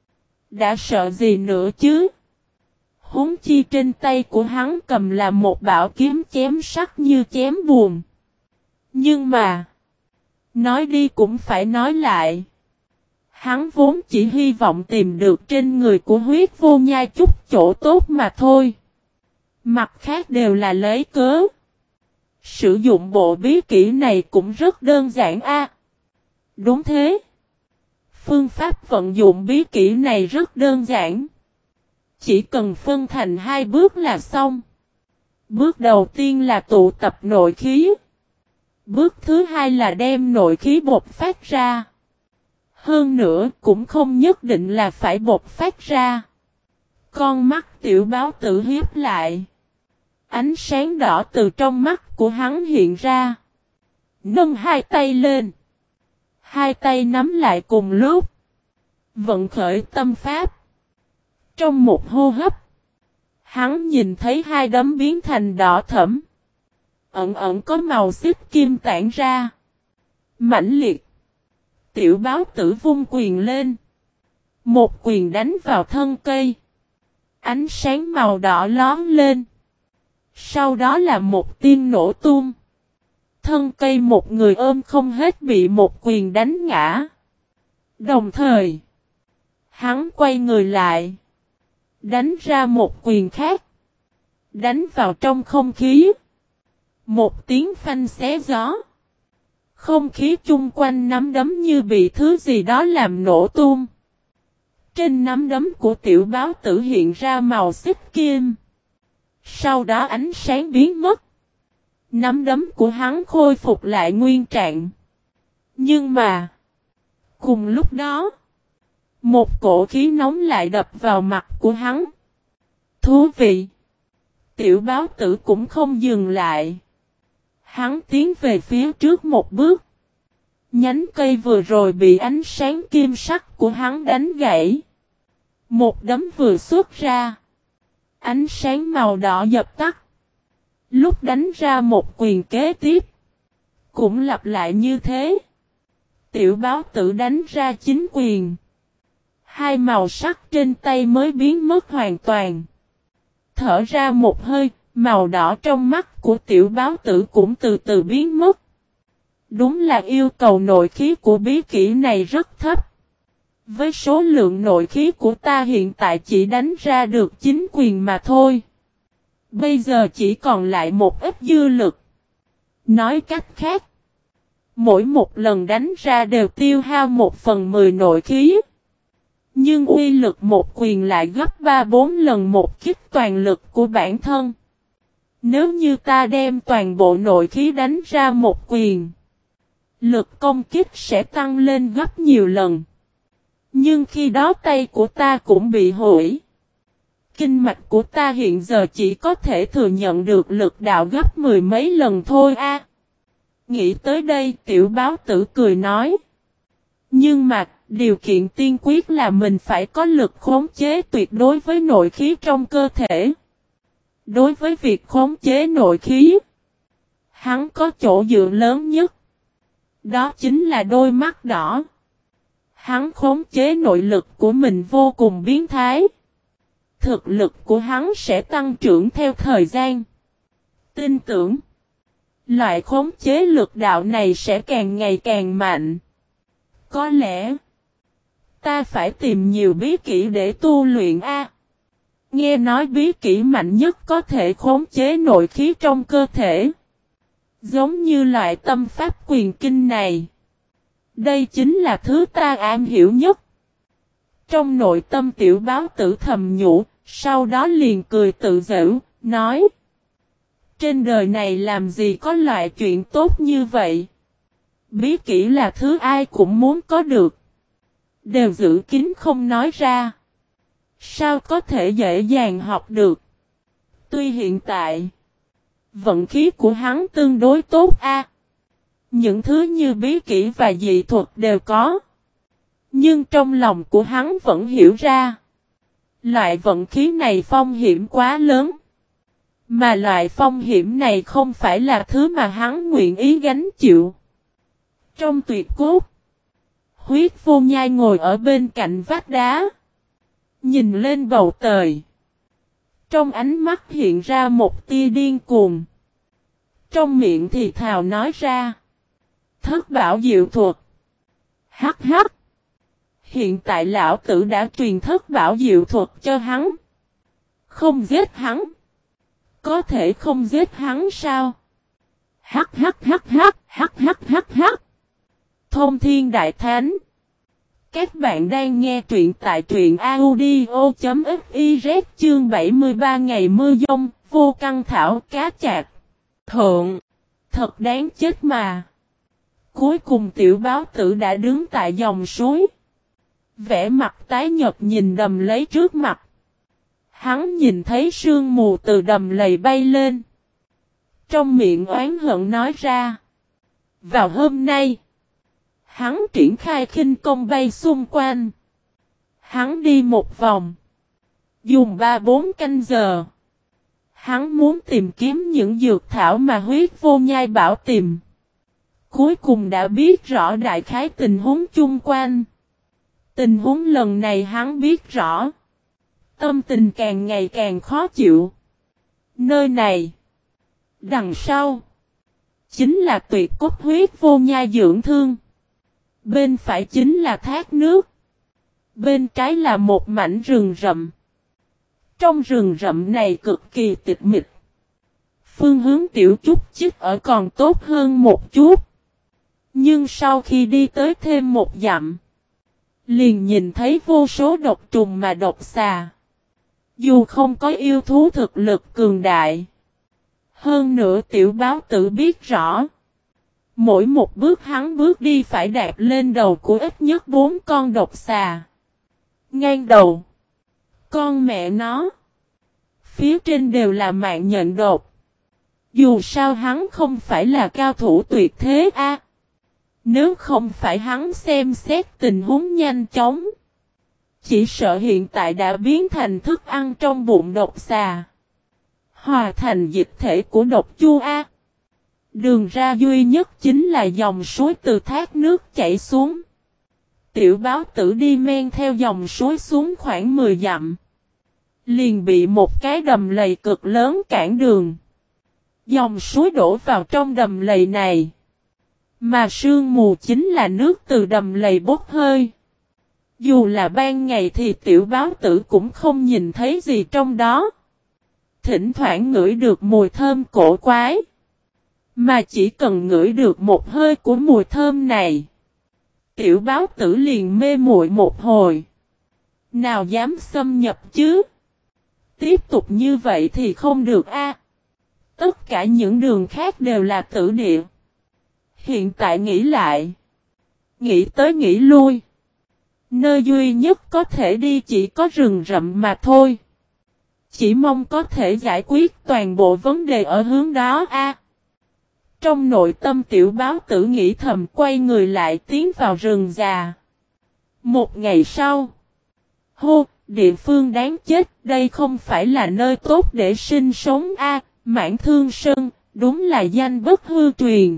đã sợ gì nữa chứ? Huống chi trên tay của hắn cầm là một bảo kiếm chém sắc như chém buồn. Nhưng mà, nói đi cũng phải nói lại. Hắn vốn chỉ hy vọng tìm được trên người của Huyết Vô Nhai chút chỗ tốt mà thôi. Mặt khác đều là lấy cớ. Sử dụng bộ bí kỹ này cũng rất đơn giản a. À, đúng thế. Phương pháp vận dụng bí kỹ này rất đơn giản. Chỉ cần phân thành hai bước là xong. Bước đầu tiên là tụ tập nội khí. Bước thứ hai là đem nội khí bộc phát ra. Hơn nữa cũng không nhất định là phải bộc phát ra. Con mắt tiểu báo tử hiếp lại. Ánh sáng đỏ từ trong mắt của hắn hiện ra. Nâng hai tay lên. Hai tay nắm lại cùng lúc. Vận khởi tâm pháp. Trong một hô hấp, hắn nhìn thấy hai đấm biến thành đỏ thẫm. Ẩn ẩn có màu xích kim tản ra. Mãnh liệt. Tiểu báo tử vung quyền lên. Một quyền đánh vào thân cây. Ánh sáng màu đỏ lóm lên. Sau đó là một tiếng nổ tung. Thân cây một người ôm không hết bị một quyền đánh ngã. Đồng thời, hắn quay người lại. Đánh ra một quyền khác. Đánh vào trong không khí. Một tiếng phanh xé gió. Không khí chung quanh nắm đấm như bị thứ gì đó làm nổ tung. Trên nắm đấm của tiểu báo tử hiện ra màu xích kim. Sau đó ánh sáng biến mất. Nắm đấm của hắn khôi phục lại nguyên trạng. Nhưng mà, cùng lúc đó, một cổ khí nóng lại đập vào mặt của hắn. Thú vị! Tiểu báo tử cũng không dừng lại. Hắn tiến về phía trước một bước. Nhánh cây vừa rồi bị ánh sáng kim sắc của hắn đánh gãy. Một đấm vừa xuất ra. Ánh sáng màu đỏ dập tắt. Lúc đánh ra một quyền kế tiếp. Cũng lặp lại như thế. Tiểu báo tử đánh ra chín quyền. Hai màu sắc trên tay mới biến mất hoàn toàn. Thở ra một hơi, màu đỏ trong mắt của tiểu báo tử cũng từ từ biến mất. Đúng là yêu cầu nội khí của bí kỹ này rất thấp. Với số lượng nội khí của ta hiện tại chỉ đánh ra được chín quyền mà thôi. Bây giờ chỉ còn lại một ít dư lực. Nói cách khác, mỗi một lần đánh ra đều tiêu hao một phần mười nội khí. Nhưng uy lực một quyền lại gấp ba bốn lần một kích toàn lực của bản thân. Nếu như ta đem toàn bộ nội khí đánh ra một quyền, lực công kích sẽ tăng lên gấp nhiều lần. Nhưng khi đó tay của ta cũng bị hủy. Kinh mạch của ta hiện giờ chỉ có thể thừa nhận được lực đạo gấp mười mấy lần thôi a. À, nghĩ tới đây tiểu báo tử cười nói. Nhưng mà, điều kiện tiên quyết là mình phải có lực khống chế tuyệt đối với nội khí trong cơ thể. Đối với việc khống chế nội khí, hắn có chỗ dựa lớn nhất. Đó chính là đôi mắt đỏ. Hắn khống chế nội lực của mình vô cùng biến thái. Thực lực của hắn sẽ tăng trưởng theo thời gian. Tin tưởng, loại khống chế lực đạo này sẽ càng ngày càng mạnh. Có lẽ, ta phải tìm nhiều bí kỹ để tu luyện a. Nghe nói bí kỹ mạnh nhất có thể khống chế nội khí trong cơ thể. Giống như loại tâm pháp quyền kinh này. Đây chính là thứ ta am hiểu nhất. Trong nội tâm tiểu báo tử thầm nhủ, sau đó liền cười tự giễu, nói. Trên đời này làm gì có loại chuyện tốt như vậy? Bí kỹ là thứ ai cũng muốn có được. Đều giữ kín không nói ra. Sao có thể dễ dàng học được? Tuy hiện tại, vận khí của hắn tương đối tốt a. À, những thứ như bí kỹ và dị thuật đều có. Nhưng trong lòng của hắn vẫn hiểu ra. Loại vận khí này phong hiểm quá lớn. Mà loại phong hiểm này không phải là thứ mà hắn nguyện ý gánh chịu. Trong tuyệt cốt, Huyết Vô Nhai ngồi ở bên cạnh vách đá. Nhìn lên bầu trời. Trong ánh mắt hiện ra một tia điên cuồng. Trong miệng thì thào nói ra. Thất bảo diệu thuật. Hắc hắc. Hiện tại lão tử đã truyền thất bảo diệu thuật cho hắn. Không giết hắn. Có thể không giết hắn sao? Hắc hắc hắc hắc hắc hắc hắc hắc. Thông Thiên Đại Thánh. Các bạn đang nghe truyện tại truyện audio.fiz chương bảy mươi ba ngày mưa giông, vô căn thảo cá chạc. Thượng. Thật đáng chết mà. Cuối cùng tiểu báo tử đã đứng tại dòng suối. Vẻ mặt tái nhợt nhìn đầm lấy trước mặt. Hắn nhìn thấy sương mù từ đầm lầy bay lên. Trong miệng oán hận nói ra. Vào hôm nay, hắn triển khai khinh công bay xung quanh. Hắn đi một vòng. Dùng ba bốn canh giờ. Hắn muốn tìm kiếm những dược thảo mà Huyết Vô Nhai bảo tìm. Cuối cùng đã biết rõ đại khái tình huống chung quanh. Tình huống lần này hắn biết rõ. Tâm tình càng ngày càng khó chịu. Nơi này, đằng sau, chính là tuyệt cốt Huyết Vô Nhai dưỡng thương. Bên phải chính là thác nước. Bên trái là một mảnh rừng rậm. Trong rừng rậm này cực kỳ tịch mịch. Phương hướng tiểu chút chích ở còn tốt hơn một chút. Nhưng sau khi đi tới thêm một dặm, liền nhìn thấy vô số độc trùng mà độc xà. Dù không có yêu thú thực lực cường đại. Hơn nữa tiểu báo tử biết rõ. Mỗi một bước hắn bước đi phải đạp lên đầu của ít nhất bốn con độc xà. Ngang đầu. Con mẹ nó. Phía trên đều là mạng nhện độc. Dù sao hắn không phải là cao thủ tuyệt thế a. À, nếu không phải hắn xem xét tình huống nhanh chóng. Chỉ sợ hiện tại đã biến thành thức ăn trong bụng độc xà. Hòa thành dịch thể của độc chu A. Đường ra duy nhất chính là dòng suối từ thác nước chảy xuống. Tiểu báo tử đi men theo dòng suối xuống khoảng mười dặm. Liền bị một cái đầm lầy cực lớn cản đường. Dòng suối đổ vào trong đầm lầy này. Mà sương mù chính là nước từ đầm lầy bốc hơi. Dù là ban ngày thì tiểu báo tử cũng không nhìn thấy gì trong đó. Thỉnh thoảng ngửi được mùi thơm cổ quái. Mà chỉ cần ngửi được một hơi của mùi thơm này. Tiểu báo tử liền mê muội một hồi. Nào dám xâm nhập chứ? Tiếp tục như vậy thì không được a. Tất cả những đường khác đều là tử địa. Hiện tại nghĩ lại. Nghĩ tới nghĩ lui. Nơi duy nhất có thể đi chỉ có rừng rậm mà thôi. Chỉ mong có thể giải quyết toàn bộ vấn đề ở hướng đó a. Trong nội tâm tiểu báo tử nghĩ thầm quay người lại tiến vào rừng già. Một ngày sau. Hô, địa phương đáng chết, đây không phải là nơi tốt để sinh sống a. Mãn Thương Sơn, đúng là danh bất hư truyền.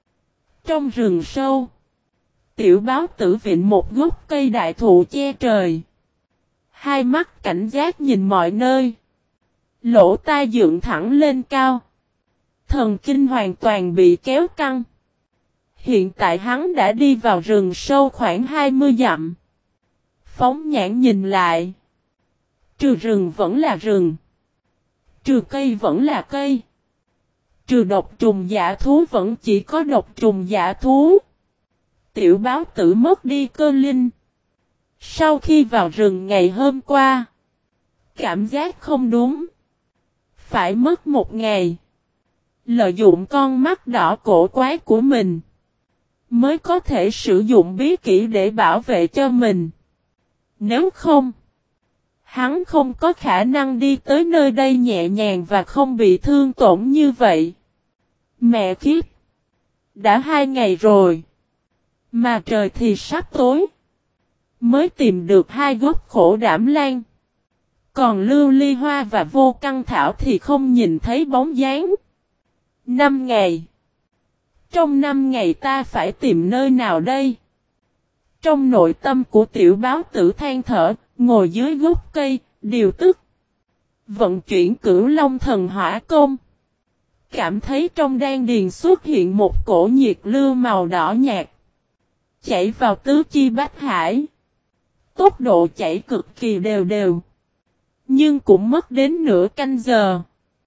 Trong rừng sâu. Tiểu báo tử vịn một gốc cây đại thụ che trời. Hai mắt cảnh giác nhìn mọi nơi. Lỗ tai dựng thẳng lên cao. Thần kinh hoàn toàn bị kéo căng. Hiện tại hắn đã đi vào rừng sâu khoảng hai mươi dặm. Phóng nhãn nhìn lại. Trừ rừng vẫn là rừng. Trừ cây vẫn là cây. Trừ độc trùng dã thú vẫn chỉ có độc trùng dã thú. Tiểu báo tử mất đi cơ linh. Sau khi vào rừng ngày hôm qua. Cảm giác không đúng. Phải mất một ngày. Lợi dụng con mắt đỏ cổ quái của mình. Mới có thể sử dụng bí kỹ để bảo vệ cho mình. Nếu không. Hắn không có khả năng đi tới nơi đây nhẹ nhàng và không bị thương tổn như vậy. Mẹ kiếp. Đã hai ngày rồi. Mà trời thì sắp tối. Mới tìm được hai gốc khổ đảm lan. Còn lưu ly hoa và vô căn thảo thì không nhìn thấy bóng dáng. Năm ngày. Trong năm ngày ta phải tìm nơi nào đây? Trong nội tâm của tiểu báo tử than thở, ngồi dưới gốc cây, điều tức. Vận chuyển Cửu Long Thần Hỏa Công. Cảm thấy trong đan điền xuất hiện một cổ nhiệt lưu màu đỏ nhạt. Chảy vào tứ chi bách hải. Tốc độ chảy cực kỳ đều đều. Nhưng cũng mất đến nửa canh giờ.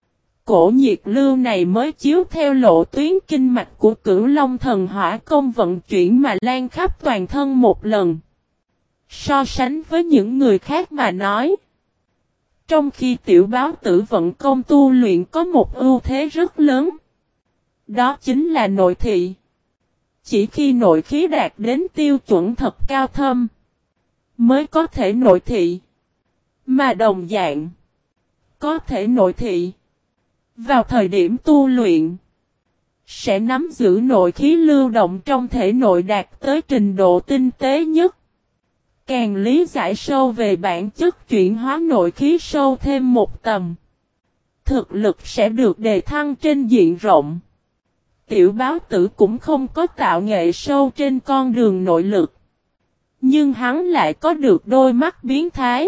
Cổ nhiệt lưu này mới chiếu theo lộ tuyến kinh mạch của Cửu Long Thần Hỏa Công vận chuyển mà lan khắp toàn thân một lần. So sánh với những người khác mà nói. Trong khi tiểu báo tử vận công tu luyện có một ưu thế rất lớn. Đó chính là nội thị. Chỉ khi nội khí đạt đến tiêu chuẩn thật cao thâm. Mới có thể nội thị. Mà đồng dạng. Có thể nội thị. Vào thời điểm tu luyện. Sẽ nắm giữ nội khí lưu động trong thể nội đạt tới trình độ tinh tế nhất. Càng lý giải sâu về bản chất chuyển hóa nội khí sâu thêm một tầm. Thực lực sẽ được đề thăng trên diện rộng. Tiểu báo tử cũng không có tạo nghệ sâu trên con đường nội lực. Nhưng hắn lại có được đôi mắt biến thái.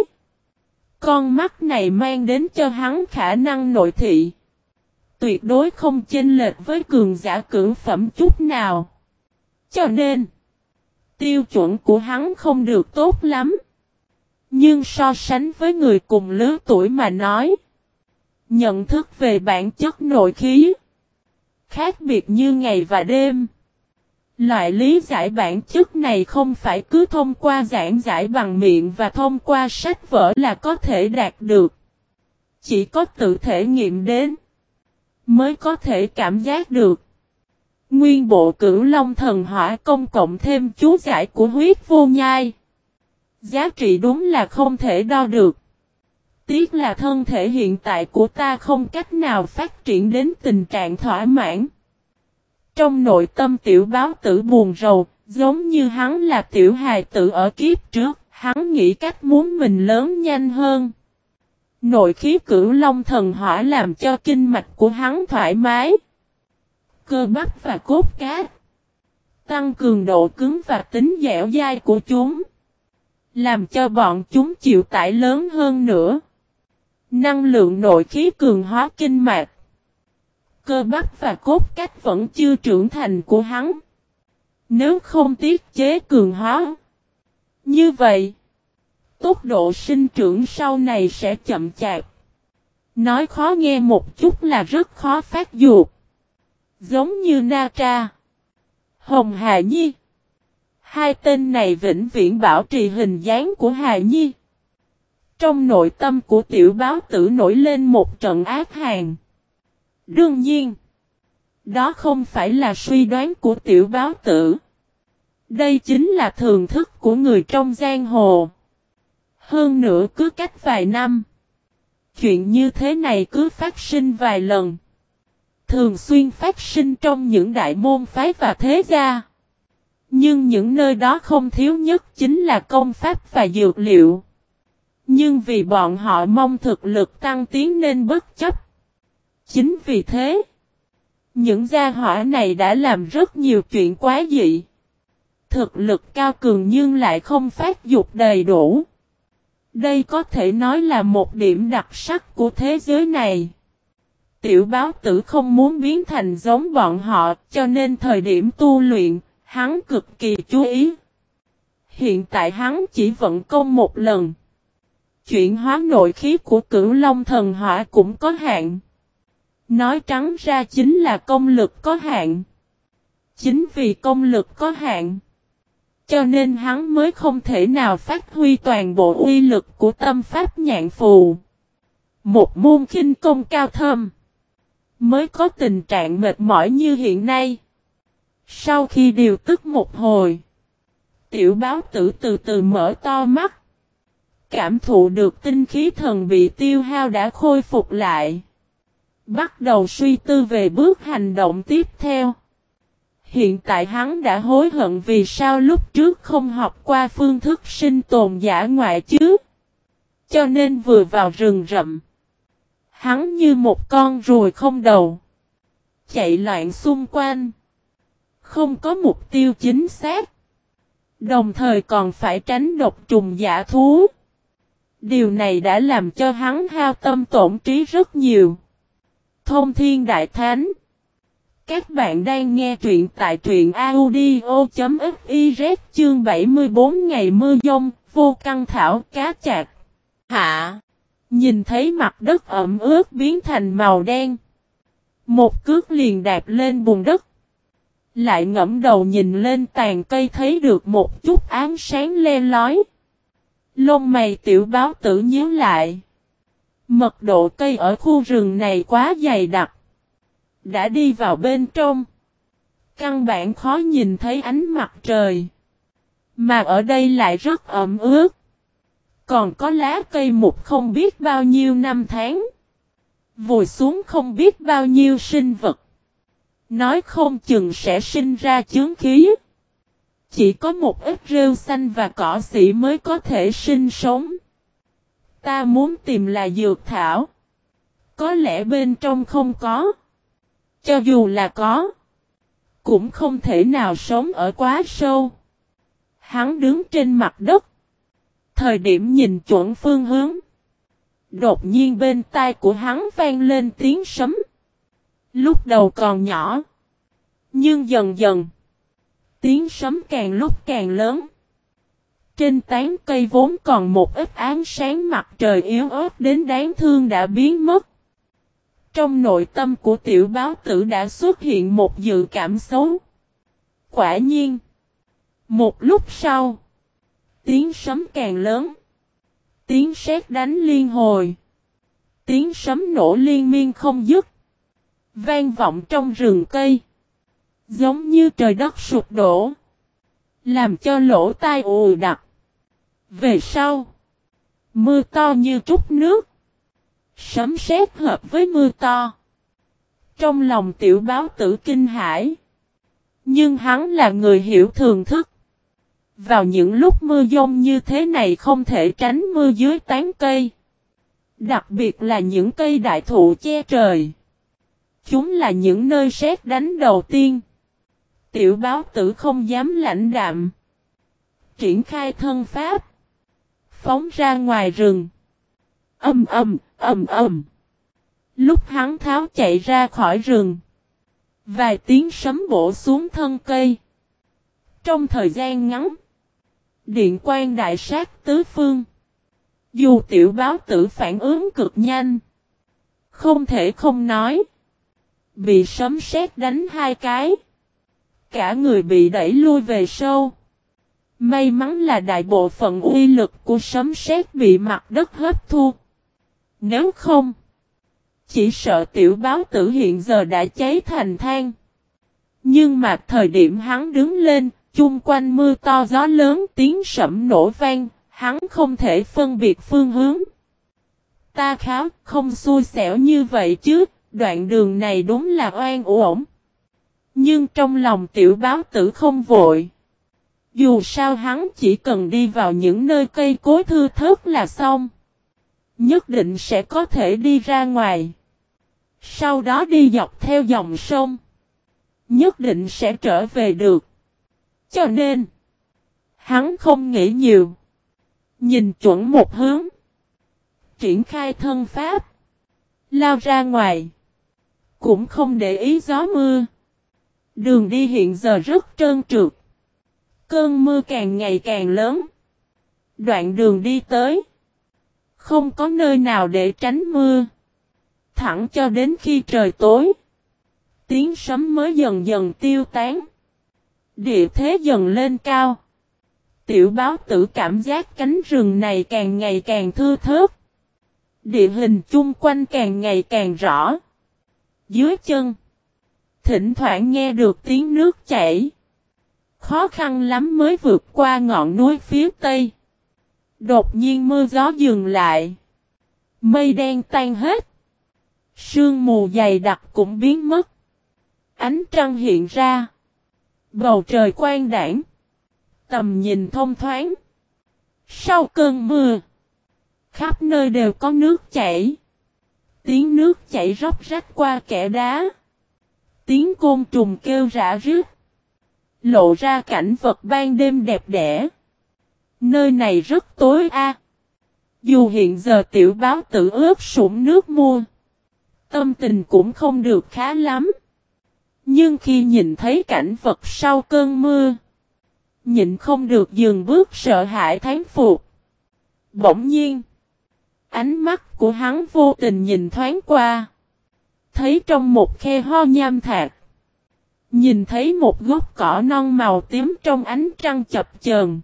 Con mắt này mang đến cho hắn khả năng nội thị. Tuyệt đối không chênh lệch với cường giả cửu phẩm chút nào. Cho nên, tiêu chuẩn của hắn không được tốt lắm. Nhưng so sánh với người cùng lứa tuổi mà nói, nhận thức về bản chất nội khí, khác biệt như ngày và đêm. Loại lý giải bản chất này không phải cứ thông qua giảng giải bằng miệng và thông qua sách vở là có thể đạt được. Chỉ có tự thể nghiệm đến, mới có thể cảm giác được. Nguyên bộ Cửu Long Thần Hỏa Công cộng thêm chú giải của Huyết Vô Nhai. Giá trị đúng là không thể đo được. Tiếc là thân thể hiện tại của ta không cách nào phát triển đến tình trạng thỏa mãn. Trong nội tâm tiểu báo tử buồn rầu, giống như hắn là tiểu hài tử ở kiếp trước, Hắn nghĩ cách muốn mình lớn nhanh hơn. Nội khí Cửu Long thần hỏa làm cho kinh mạch của hắn thoải mái. Cơ bắp và cốt cát. Tăng cường độ cứng và tính dẻo dai của chúng. Làm cho bọn chúng chịu tải lớn hơn nữa. Năng lượng nội khí cường hóa kinh mạch. Cơ bắp và cốt cách vẫn chưa trưởng thành của hắn. Nếu không tiết chế cường hóa. Như vậy, tốc độ sinh trưởng sau này sẽ chậm chạp. Nói khó nghe một chút là rất khó phát dục. Giống như Na Tra, Hồng Hà Nhi. Hai tên này vĩnh viễn bảo trì hình dáng của Hà Nhi. Trong nội tâm của tiểu báo tử nổi lên một trận ác hàn. Đương nhiên, đó không phải là suy đoán của tiểu báo tử. Đây chính là thường thức của người trong giang hồ. Hơn nữa cứ cách vài năm, chuyện như thế này cứ phát sinh vài lần. Thường xuyên phát sinh trong những đại môn phái và thế gia. Nhưng những nơi đó không thiếu nhất chính là công pháp và dược liệu. Nhưng vì bọn họ mong thực lực tăng tiến nên bất chấp. Chính vì thế, những gia hỏa này đã làm rất nhiều chuyện quá dị. Thực lực cao cường nhưng lại không phát dục đầy đủ. Đây có thể nói là một điểm đặc sắc của thế giới này. Tiểu báo tử không muốn biến thành giống bọn họ, cho nên thời điểm tu luyện, hắn cực kỳ chú ý. Hiện tại hắn chỉ vận công một lần. Chuyển hóa nội khí của Cửu Long thần hỏa cũng có hạn. Nói trắng ra chính là công lực có hạn. Chính vì công lực có hạn, cho nên hắn mới không thể nào phát huy toàn bộ uy lực của tâm pháp nhạn phù. Một môn khinh công cao thâm, mới có tình trạng mệt mỏi như hiện nay. Sau khi điều tức một hồi, tiểu báo tử từ từ mở to mắt. Cảm thụ được tinh khí thần bị tiêu hao đã khôi phục lại. Bắt đầu suy tư về bước hành động tiếp theo. Hiện tại hắn đã hối hận vì sao lúc trước không học qua phương thức sinh tồn dã ngoại chứ. Cho nên vừa vào rừng rậm, hắn như một con ruồi không đầu. Chạy loạn xung quanh. Không có mục tiêu chính xác. Đồng thời còn phải tránh độc trùng dã thú. Điều này đã làm cho hắn hao tâm tổn trí rất nhiều. Thông Thiên Đại Thánh. Các bạn đang nghe truyện tại truyện audio.fiz chương bảy mươi bốn ngày mưa dông, vô căn thảo cá chạc. Hạ. Nhìn thấy mặt đất ẩm ướt biến thành màu đen. Một cước liền đạp lên bùn đất. Lại ngẫm đầu nhìn lên tàn cây thấy được một chút ánh sáng le lói. Lông mày tiểu báo tử nhíu lại. Mật độ cây ở khu rừng này quá dày đặc. Đã đi vào bên trong, căn bản khó nhìn thấy ánh mặt trời. Mà ở đây lại rất ẩm ướt. Còn có lá cây mục không biết bao nhiêu năm tháng. Vùi xuống không biết bao nhiêu sinh vật. Nói không chừng sẽ sinh ra chướng khí. Chỉ có một ít rêu xanh và cỏ xỉ mới có thể sinh sống. Ta muốn tìm là dược thảo. Có lẽ bên trong không có. Cho dù là có, cũng không thể nào sống ở quá sâu. Hắn đứng trên mặt đất. Thời điểm nhìn chuẩn phương hướng. Đột nhiên bên tai của hắn vang lên tiếng sấm. Lúc đầu còn nhỏ. Nhưng dần dần, tiếng sấm càng lúc càng lớn. Trên tán cây vốn còn một ít ánh sáng mặt trời yếu ớt đến đáng thương đã biến mất. Trong nội tâm của tiểu báo tử đã xuất hiện một dự cảm xấu. Quả nhiên, một lúc sau, tiếng sấm càng lớn. Tiếng sét đánh liên hồi. Tiếng sấm nổ liên miên không dứt. Vang vọng trong rừng cây. Giống như trời đất sụp đổ. Làm cho lỗ tai ù đặc. Về sau, mưa to như trút nước. Sấm sét hợp với mưa to. Trong lòng tiểu báo tử kinh hãi. Nhưng hắn là người hiểu thường thức. Vào những lúc mưa dông như thế này không thể tránh mưa dưới tán cây. Đặc biệt là những cây đại thụ che trời. Chúng là những nơi sét đánh đầu tiên. Tiểu báo tử không dám lãnh đạm. Triển khai thân pháp. Phóng ra ngoài rừng. Âm ầm, ầm ầm. Lúc hắn tháo chạy ra khỏi rừng. Vài tiếng sấm bổ xuống thân cây. Trong thời gian ngắn. Điện quang đại sát tứ phương. Dù tiểu báo tử phản ứng cực nhanh. Không thể không nói. Bị sấm sét đánh hai cái. Cả người bị đẩy lui về sâu. May mắn là đại bộ phận uy lực của sấm sét bị mặt đất hấp thu. Nếu không. Chỉ sợ tiểu báo tử hiện giờ đã cháy thành than. Nhưng mà thời điểm hắn đứng lên. Chung quanh mưa to gió lớn tiếng sẩm nổ vang. Hắn không thể phân biệt phương hướng. Ta kháo không xui xẻo như vậy chứ. Đoạn đường này đúng là oan uổng. Nhưng trong lòng tiểu báo tử không vội. Dù sao hắn chỉ cần đi vào những nơi cây cối thưa thớt là xong. Nhất định sẽ có thể đi ra ngoài. Sau đó đi dọc theo dòng sông. Nhất định sẽ trở về được. Cho nên. Hắn không nghĩ nhiều. Nhìn chuẩn một hướng. Triển khai thân pháp. Lao ra ngoài. Cũng không để ý gió mưa. Đường đi hiện giờ rất trơn trượt. Cơn mưa càng ngày càng lớn. Đoạn đường đi tới. Không có nơi nào để tránh mưa. Thẳng cho đến khi trời tối. Tiếng sấm mới dần dần tiêu tán. Địa thế dần lên cao. Tiểu báo tử cảm giác cánh rừng này càng ngày càng thưa thớt. Địa hình chung quanh càng ngày càng rõ. Dưới chân. Thỉnh thoảng nghe được tiếng nước chảy. Khó khăn lắm mới vượt qua ngọn núi phía tây. Đột nhiên mưa gió dừng lại. Mây đen tan hết. Sương mù dày đặc cũng biến mất. Ánh trăng hiện ra. Bầu trời quang đãng. Tầm nhìn thông thoáng. Sau cơn mưa. Khắp nơi đều có nước chảy. Tiếng nước chảy róc rách qua kẽ đá. Tiếng côn trùng kêu rã rít. Lộ ra cảnh vật ban đêm đẹp đẽ. Nơi này rất tối a. Dù hiện giờ tiểu báo tử ướp sũng nước mua. Tâm tình cũng không được khá lắm. Nhưng khi nhìn thấy cảnh vật sau cơn mưa. Nhịn không được dừng bước sợ hãi thán phục. Bỗng nhiên. Ánh mắt của hắn vô tình nhìn thoáng qua. Thấy trong một khe ho nham thạch. Nhìn thấy một gốc cỏ non màu tím trong ánh trăng chập chờn.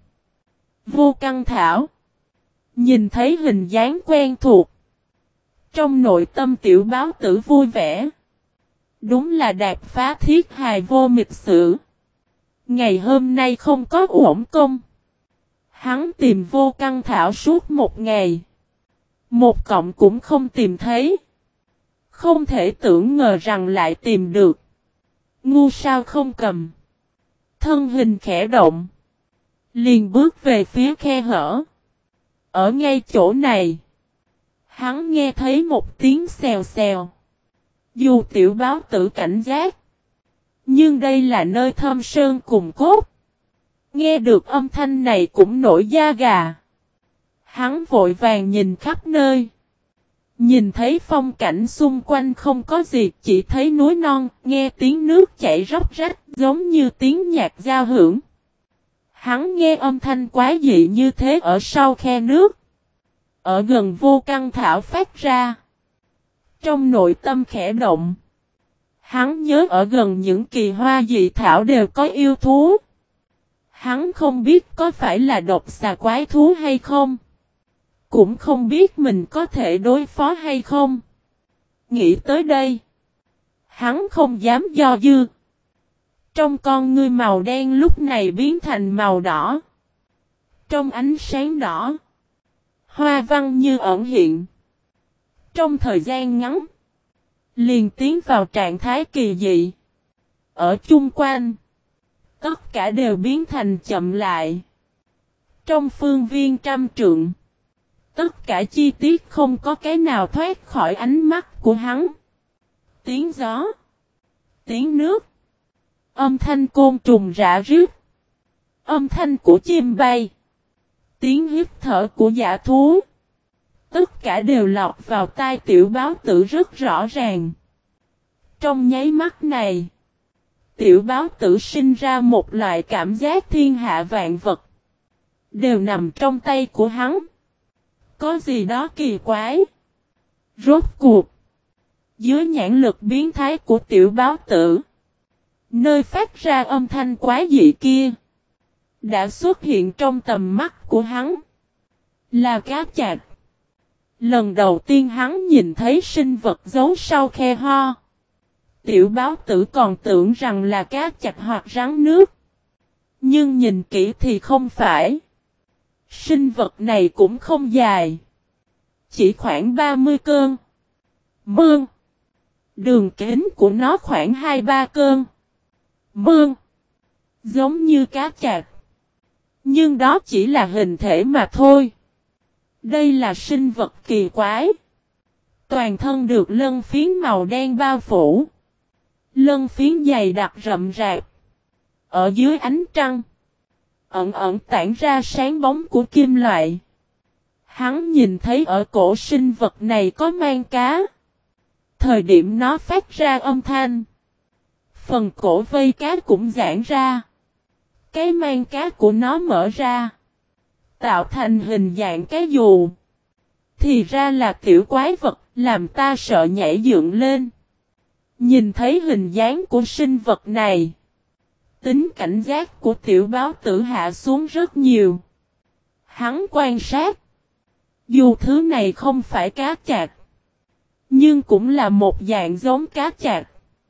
Vô Căn Thảo. Nhìn thấy hình dáng quen thuộc. Trong nội tâm tiểu báo tử vui vẻ. Đúng là đạp phá thiết hài vô mịch sử. Ngày hôm nay không có uổng công. Hắn tìm Vô Căn Thảo suốt một ngày. Một cọng cũng không tìm thấy. Không thể tưởng ngờ rằng lại tìm được. Ngu sao không cầm. Thân hình khẽ động. Liền bước về phía khe hở. Ở ngay chỗ này. Hắn nghe thấy một tiếng xèo xèo. Dù tiểu báo tử cảnh giác. Nhưng đây là nơi thâm sơn cùng cốt. Nghe được âm thanh này cũng nổi da gà. Hắn vội vàng nhìn khắp nơi. Nhìn thấy phong cảnh xung quanh không có gì, chỉ thấy núi non, nghe tiếng nước chảy róc rách giống như tiếng nhạc giao hưởng. Hắn nghe âm thanh quái dị như thế ở sau khe nước. Ở gần Vô Căn Thảo phát ra. Trong nội tâm khẽ động. Hắn nhớ ở gần những kỳ hoa dị thảo đều có yêu thú. Hắn không biết có phải là độc xà quái thú hay không. Cũng không biết mình có thể đối phó hay không. Nghĩ tới đây. Hắn không dám do dự. Trong con ngươi màu đen lúc này biến thành màu đỏ. Trong ánh sáng đỏ. Hoa văn như ẩn hiện. Trong thời gian ngắn. Liền tiến vào trạng thái kỳ dị. Ở chung quanh. Tất cả đều biến thành chậm lại. Trong phương viên trăm trượng, tất cả chi tiết không có cái nào thoát khỏi ánh mắt của hắn. Tiếng gió, tiếng nước, âm thanh côn trùng rã rít, âm thanh của chim bay, tiếng hít thở của dã thú. Tất cả đều lọt vào tai tiểu báo tử rất rõ ràng. Trong nháy mắt này, tiểu báo tử sinh ra một loại cảm giác thiên hạ vạn vật đều nằm trong tay của hắn. Có gì đó kỳ quái. Rốt cuộc, dưới nhãn lực biến thái của tiểu báo tử, nơi phát ra âm thanh quái dị kia đã xuất hiện trong tầm mắt của hắn. Là cá chạch. Lần đầu tiên hắn nhìn thấy sinh vật giấu sau khe ho. Tiểu báo tử còn tưởng rằng là cá chạch hoặc rắn nước. Nhưng nhìn kỹ thì không phải. Sinh vật này cũng không dài. Chỉ khoảng ba mươi cân. Mương. Đường kính của nó khoảng hai ba cân. Mương. Giống như cá chạch. Nhưng đó chỉ là hình thể mà thôi. Đây là sinh vật kỳ quái. Toàn thân được lân phiến màu đen bao phủ. Lân phiến dày đặc rậm rạp. Ở dưới ánh trăng, ẩn ẩn tản ra sáng bóng của kim loại. Hắn nhìn thấy ở cổ sinh vật này có mang cá. Thời điểm nó phát ra âm thanh, phần cổ vây cá cũng giãn ra. Cái mang cá của nó mở ra, tạo thành hình dạng cái dù. Thì ra là tiểu quái vật, làm ta sợ nhảy dựng lên. Nhìn thấy hình dáng của sinh vật này, tính cảnh giác của tiểu báo tử hạ xuống rất nhiều. Hắn quan sát. Dù thứ này không phải cá chạch, nhưng cũng là một dạng giống cá chạch.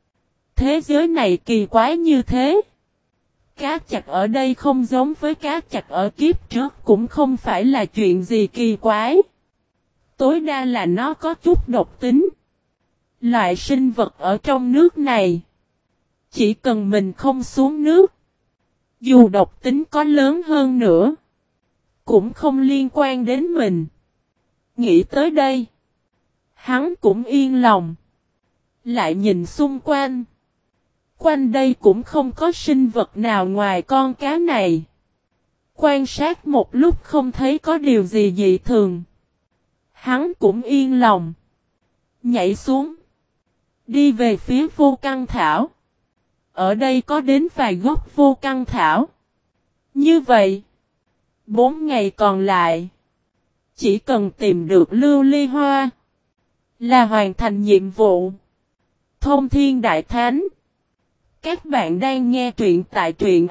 Thế giới này kỳ quái như thế. Cá chạch ở đây không giống với cá chạch ở kiếp trước, cũng không phải là chuyện gì kỳ quái. Tối đa là nó có chút độc tính. Loại sinh vật ở trong nước này, chỉ cần mình không xuống nước, dù độc tính có lớn hơn nữa, cũng không liên quan đến mình. Nghĩ tới đây, hắn cũng yên lòng. Lại nhìn xung quanh. Quanh đây cũng không có sinh vật nào ngoài con cá này. Quan sát một lúc không thấy có điều gì dị thường. Hắn cũng yên lòng. Nhảy xuống. Đi về phía vô căn thảo. Ở đây có đến vài gốc vô căn thảo. Như vậy, bốn ngày còn lại, chỉ cần tìm được lưu ly hoa, là hoàn thành nhiệm vụ. Thông Thiên Đại Thánh. Các bạn đang nghe truyện tại truyện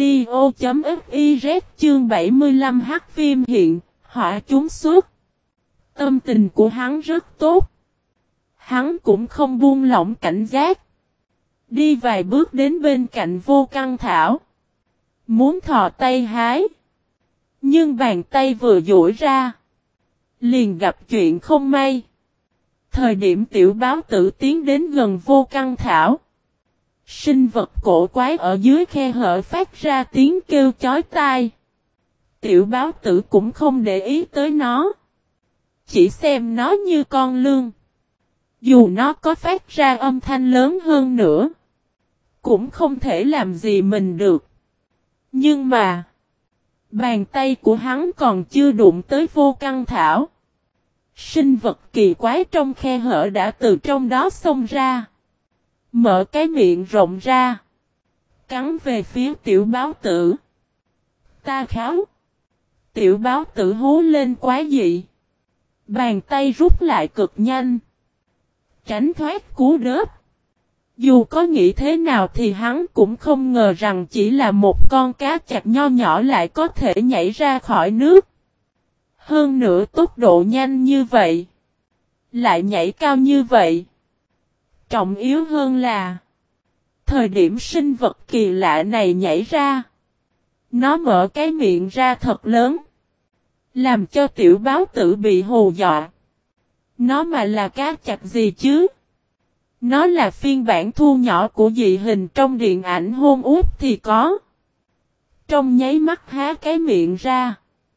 audio.fiz chương bảy mươi lăm Hắc Viêm hiện, hỏa chúng xuất. Tâm tình của hắn rất tốt. Hắn cũng không buông lỏng cảnh giác. Đi vài bước đến bên cạnh vô căn thảo. Muốn thò tay hái. Nhưng bàn tay vừa duỗi ra, liền gặp chuyện không may. Thời điểm tiểu báo tử tiến đến gần vô căn thảo, sinh vật cổ quái ở dưới khe hở phát ra tiếng kêu chói tai. Tiểu báo tử cũng không để ý tới nó. Chỉ xem nó như con lươn. Dù nó có phát ra âm thanh lớn hơn nữa, cũng không thể làm gì mình được. Nhưng mà, bàn tay của hắn còn chưa đụng tới vô căn thảo. Sinh vật kỳ quái trong khe hở đã từ trong đó xông ra. Mở cái miệng rộng ra. Cắn về phía tiểu báo tử. Ta kháo. Tiểu báo tử hú lên quái dị. Bàn tay rút lại cực nhanh. Tránh thoát cú đớp. Dù có nghĩ thế nào thì hắn cũng không ngờ rằng chỉ là một con cá chạch nho nhỏ lại có thể nhảy ra khỏi nước. Hơn nữa tốc độ nhanh như vậy. Lại nhảy cao như vậy. Trọng yếu hơn là, thời điểm sinh vật kỳ lạ này nhảy ra, nó mở cái miệng ra thật lớn, làm cho tiểu báo tử bị hù dọa. Nó mà là cá chạch gì chứ? Nó là phiên bản thu nhỏ của dị hình trong điện ảnh hôn út thì có. Trong nháy mắt há cái miệng ra,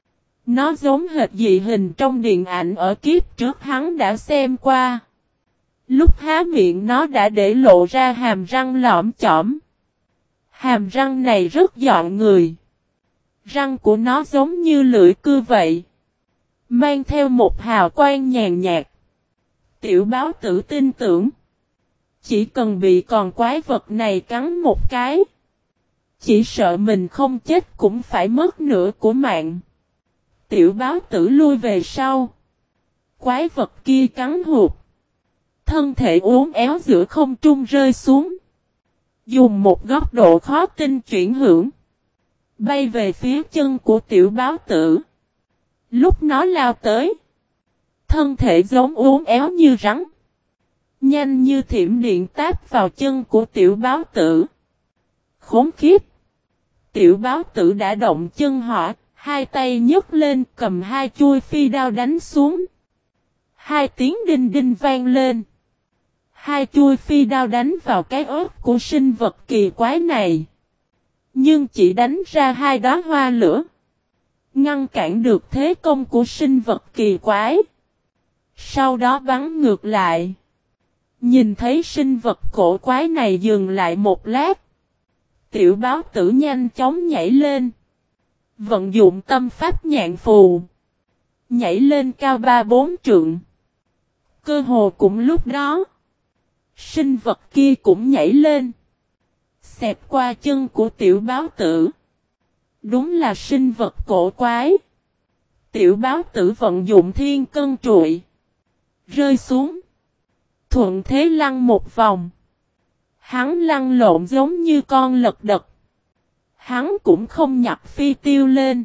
Nó giống hệt dị hình trong điện ảnh ở kiếp trước hắn đã xem qua. Lúc há miệng nó đã để lộ ra hàm răng lõm chõm. Hàm răng này rất dọn người. Răng của nó giống như lưỡi cưa vậy. Mang theo một hào quang nhàn nhạt. Tiểu báo tử tin tưởng. Chỉ cần bị con quái vật này cắn một cái. Chỉ sợ mình không chết cũng phải mất nửa của mạng. Tiểu báo tử lui về sau. Quái vật kia cắn hụt. Thân thể uốn éo giữa không trung rơi xuống. Dùng một góc độ khó tin chuyển hưởng. Bay về phía chân của tiểu báo tử. Lúc nó lao tới. Thân thể giống uốn éo như rắn. Nhanh như thiểm điện táp vào chân của tiểu báo tử. Khốn khiếp. Tiểu báo tử đã động chân hỏa. Hai tay nhấc lên cầm hai chuôi phi đao đánh xuống. Hai tiếng đinh đinh vang lên. Hai chuôi phi đao đánh vào cái ớt của sinh vật kỳ quái này. Nhưng chỉ đánh ra hai đóa hoa lửa. Ngăn cản được thế công của sinh vật kỳ quái. Sau đó bắn ngược lại. Nhìn thấy sinh vật cổ quái này dừng lại một lát. Tiểu báo tử nhanh chóng nhảy lên. Vận dụng tâm pháp nhạn phù. Nhảy lên cao ba bốn trượng. Cơ hồ cũng lúc đó. Sinh vật kia cũng nhảy lên. Xẹt qua chân của tiểu báo tử. Đúng là sinh vật cổ quái. Tiểu báo tử vận dụng thiên cân trụi. Rơi xuống. Thuận thế lăn một vòng. Hắn lăn lộn giống như con lật đật. Hắn cũng không nhặt phi tiêu lên.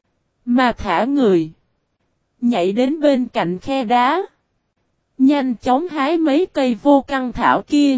Mà thả người. Nhảy đến bên cạnh khe đá. Nhanh chóng hái mấy cây vô căn thảo kia.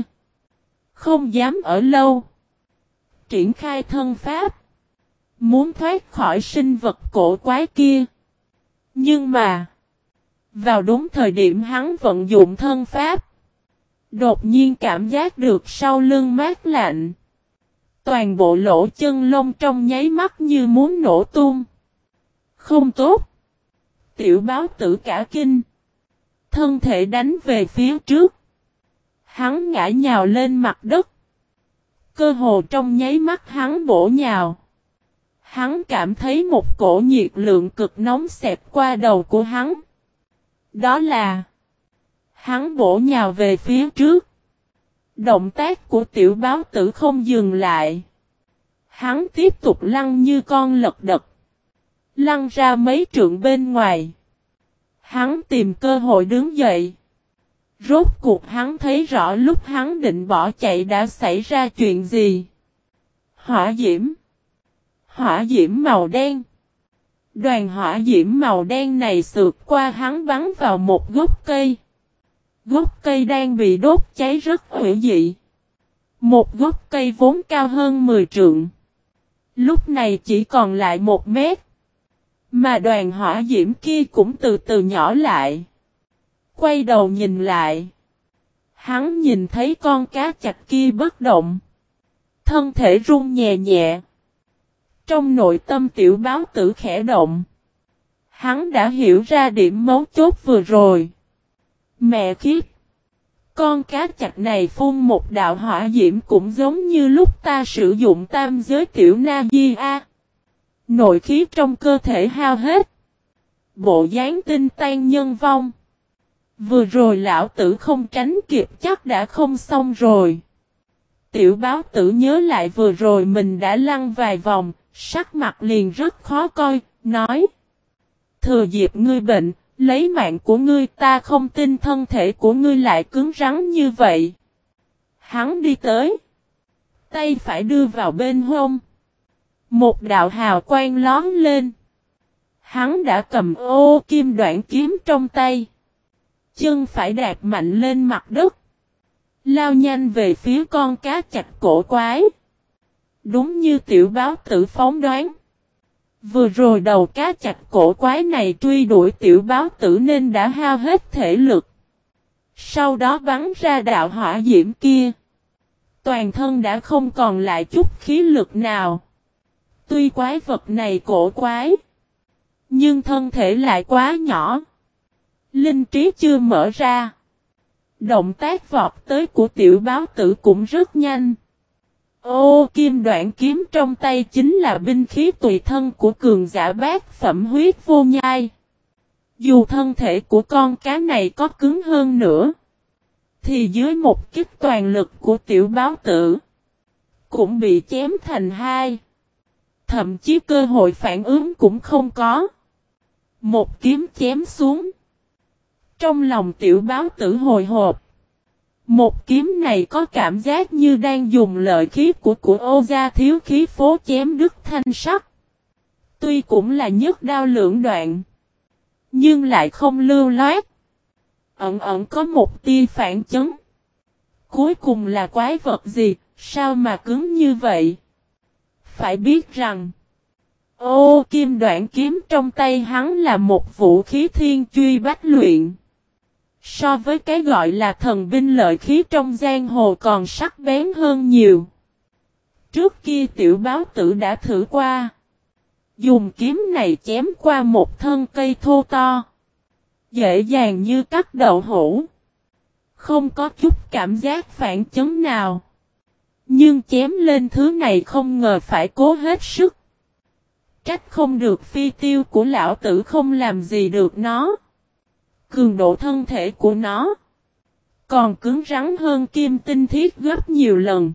Không dám ở lâu. Triển khai thân pháp. Muốn thoát khỏi sinh vật cổ quái kia. Nhưng mà. Vào đúng thời điểm hắn vận dụng thân pháp. Đột nhiên cảm giác được sau lưng mát lạnh. Toàn bộ lỗ chân lông trong nháy mắt như muốn nổ tung. Không tốt. Tiểu báo tử cả kinh. Thân thể đánh về phía trước. Hắn ngã nhào lên mặt đất. Cơ hồ trong nháy mắt hắn bổ nhào. Hắn cảm thấy một cổ nhiệt lượng cực nóng xẹt qua đầu của hắn. Đó là. Hắn bổ nhào về phía trước. Động tác của tiểu báo tử không dừng lại. Hắn tiếp tục lăn như con lật đật. Lăn ra mấy trượng bên ngoài. Hắn tìm cơ hội đứng dậy. Rốt cuộc hắn thấy rõ lúc hắn định bỏ chạy đã xảy ra chuyện gì. Hỏa diễm. Hỏa diễm màu đen. Đoàn hỏa diễm màu đen này sượt qua hắn bắn vào một gốc cây. Gốc cây đang bị đốt cháy rất hủy dị. Một gốc cây vốn cao hơn mười trượng. Lúc này chỉ còn lại một mét. Mà đoàn hỏa diễm kia cũng từ từ nhỏ lại. Quay đầu nhìn lại. Hắn nhìn thấy con cá chạch kia bất động. Thân thể run nhẹ nhẹ. Trong nội tâm tiểu báo tử khẽ động. Hắn đã hiểu ra điểm mấu chốt vừa rồi. Mẹ kiếp. Con cá chạch này phun một đạo hỏa diễm cũng giống như lúc ta sử dụng tam giới tiểu na di a. Nội khí trong cơ thể hao hết. Bộ dáng tinh tan nhân vong. Vừa rồi lão tử không tránh kịp chắc đã không xong rồi. Tiểu báo tử nhớ lại vừa rồi mình đã lăn vài vòng, sắc mặt liền rất khó coi, nói. Thừa dịp ngươi bệnh, lấy mạng của ngươi, ta không tin thân thể của ngươi lại cứng rắn như vậy. Hắn đi tới. Tay phải đưa vào bên hông. Một đạo hào quang lón lên. Hắn đã cầm ô kim đoạn kiếm trong tay. Chân phải đạp mạnh lên mặt đất. Lao nhanh về phía con cá chạch cổ quái. Đúng như tiểu báo tử phóng đoán. Vừa rồi đầu cá chạch cổ quái này truy đuổi tiểu báo tử nên đã hao hết thể lực. Sau đó bắn ra đạo hỏa diễm kia. Toàn thân đã không còn lại chút khí lực nào. Tuy quái vật này cổ quái. Nhưng thân thể lại quá nhỏ. Linh trí chưa mở ra. Động tác vọt tới của tiểu báo tử cũng rất nhanh. Ô kim đoạn kiếm trong tay chính là binh khí tùy thân của cường giả bát phẩm huyết vô nhai. Dù thân thể của con cá này có cứng hơn nữa, thì dưới một kích toàn lực của tiểu báo tử, cũng bị chém thành hai. Thậm chí cơ hội phản ứng cũng không có. Một kiếm chém xuống. Trong lòng tiểu báo tử hồi hộp. Một kiếm này có cảm giác như đang dùng lợi khí của của ô gia thiếu khí phố chém đứt thanh sắt. Tuy cũng là nhất đao lưỡng đoạn, nhưng lại không lưu loát. Ẩn ẩn có một tia phản chấn. Cuối cùng là quái vật gì, sao mà cứng như vậy? Phải biết rằng, ô kim đoạn kiếm trong tay hắn là một vũ khí thiên truy bách luyện. So với cái gọi là thần binh lợi khí trong giang hồ còn sắc bén hơn nhiều. Trước kia tiểu báo tử đã thử qua. Dùng kiếm này chém qua một thân cây thô to. Dễ dàng như cắt đậu hũ. Không có chút cảm giác phản chấn nào. Nhưng chém lên thứ này không ngờ phải cố hết sức. Trách không được phi tiêu của lão tử không làm gì được nó. Cường độ thân thể của nó còn cứng rắn hơn kim tinh thiết gấp nhiều lần.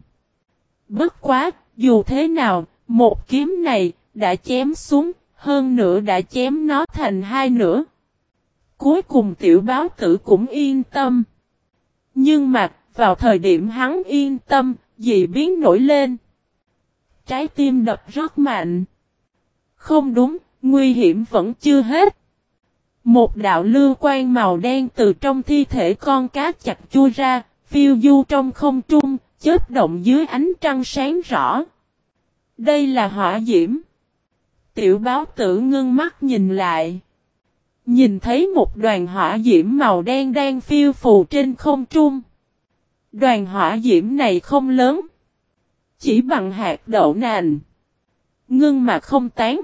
Bất quá, dù thế nào, một kiếm này đã chém xuống, hơn nữa đã chém nó thành hai nửa. Cuối cùng tiểu báo tử cũng yên tâm. Nhưng mà, vào thời điểm hắn yên tâm, dị biến nổi lên. Trái tim đập rất mạnh. Không đúng, nguy hiểm vẫn chưa hết. Một đạo lưu quang màu đen từ trong thi thể con cá chạch chui ra, phiêu du trong không trung, chớp động dưới ánh trăng sáng rõ. Đây là hỏa diễm. Tiểu báo tử ngưng mắt nhìn lại. Nhìn thấy một đoàn hỏa diễm màu đen đang phiêu phù trên không trung. Đoàn hỏa diễm này không lớn. Chỉ bằng hạt đậu nành. Ngưng mà không tán.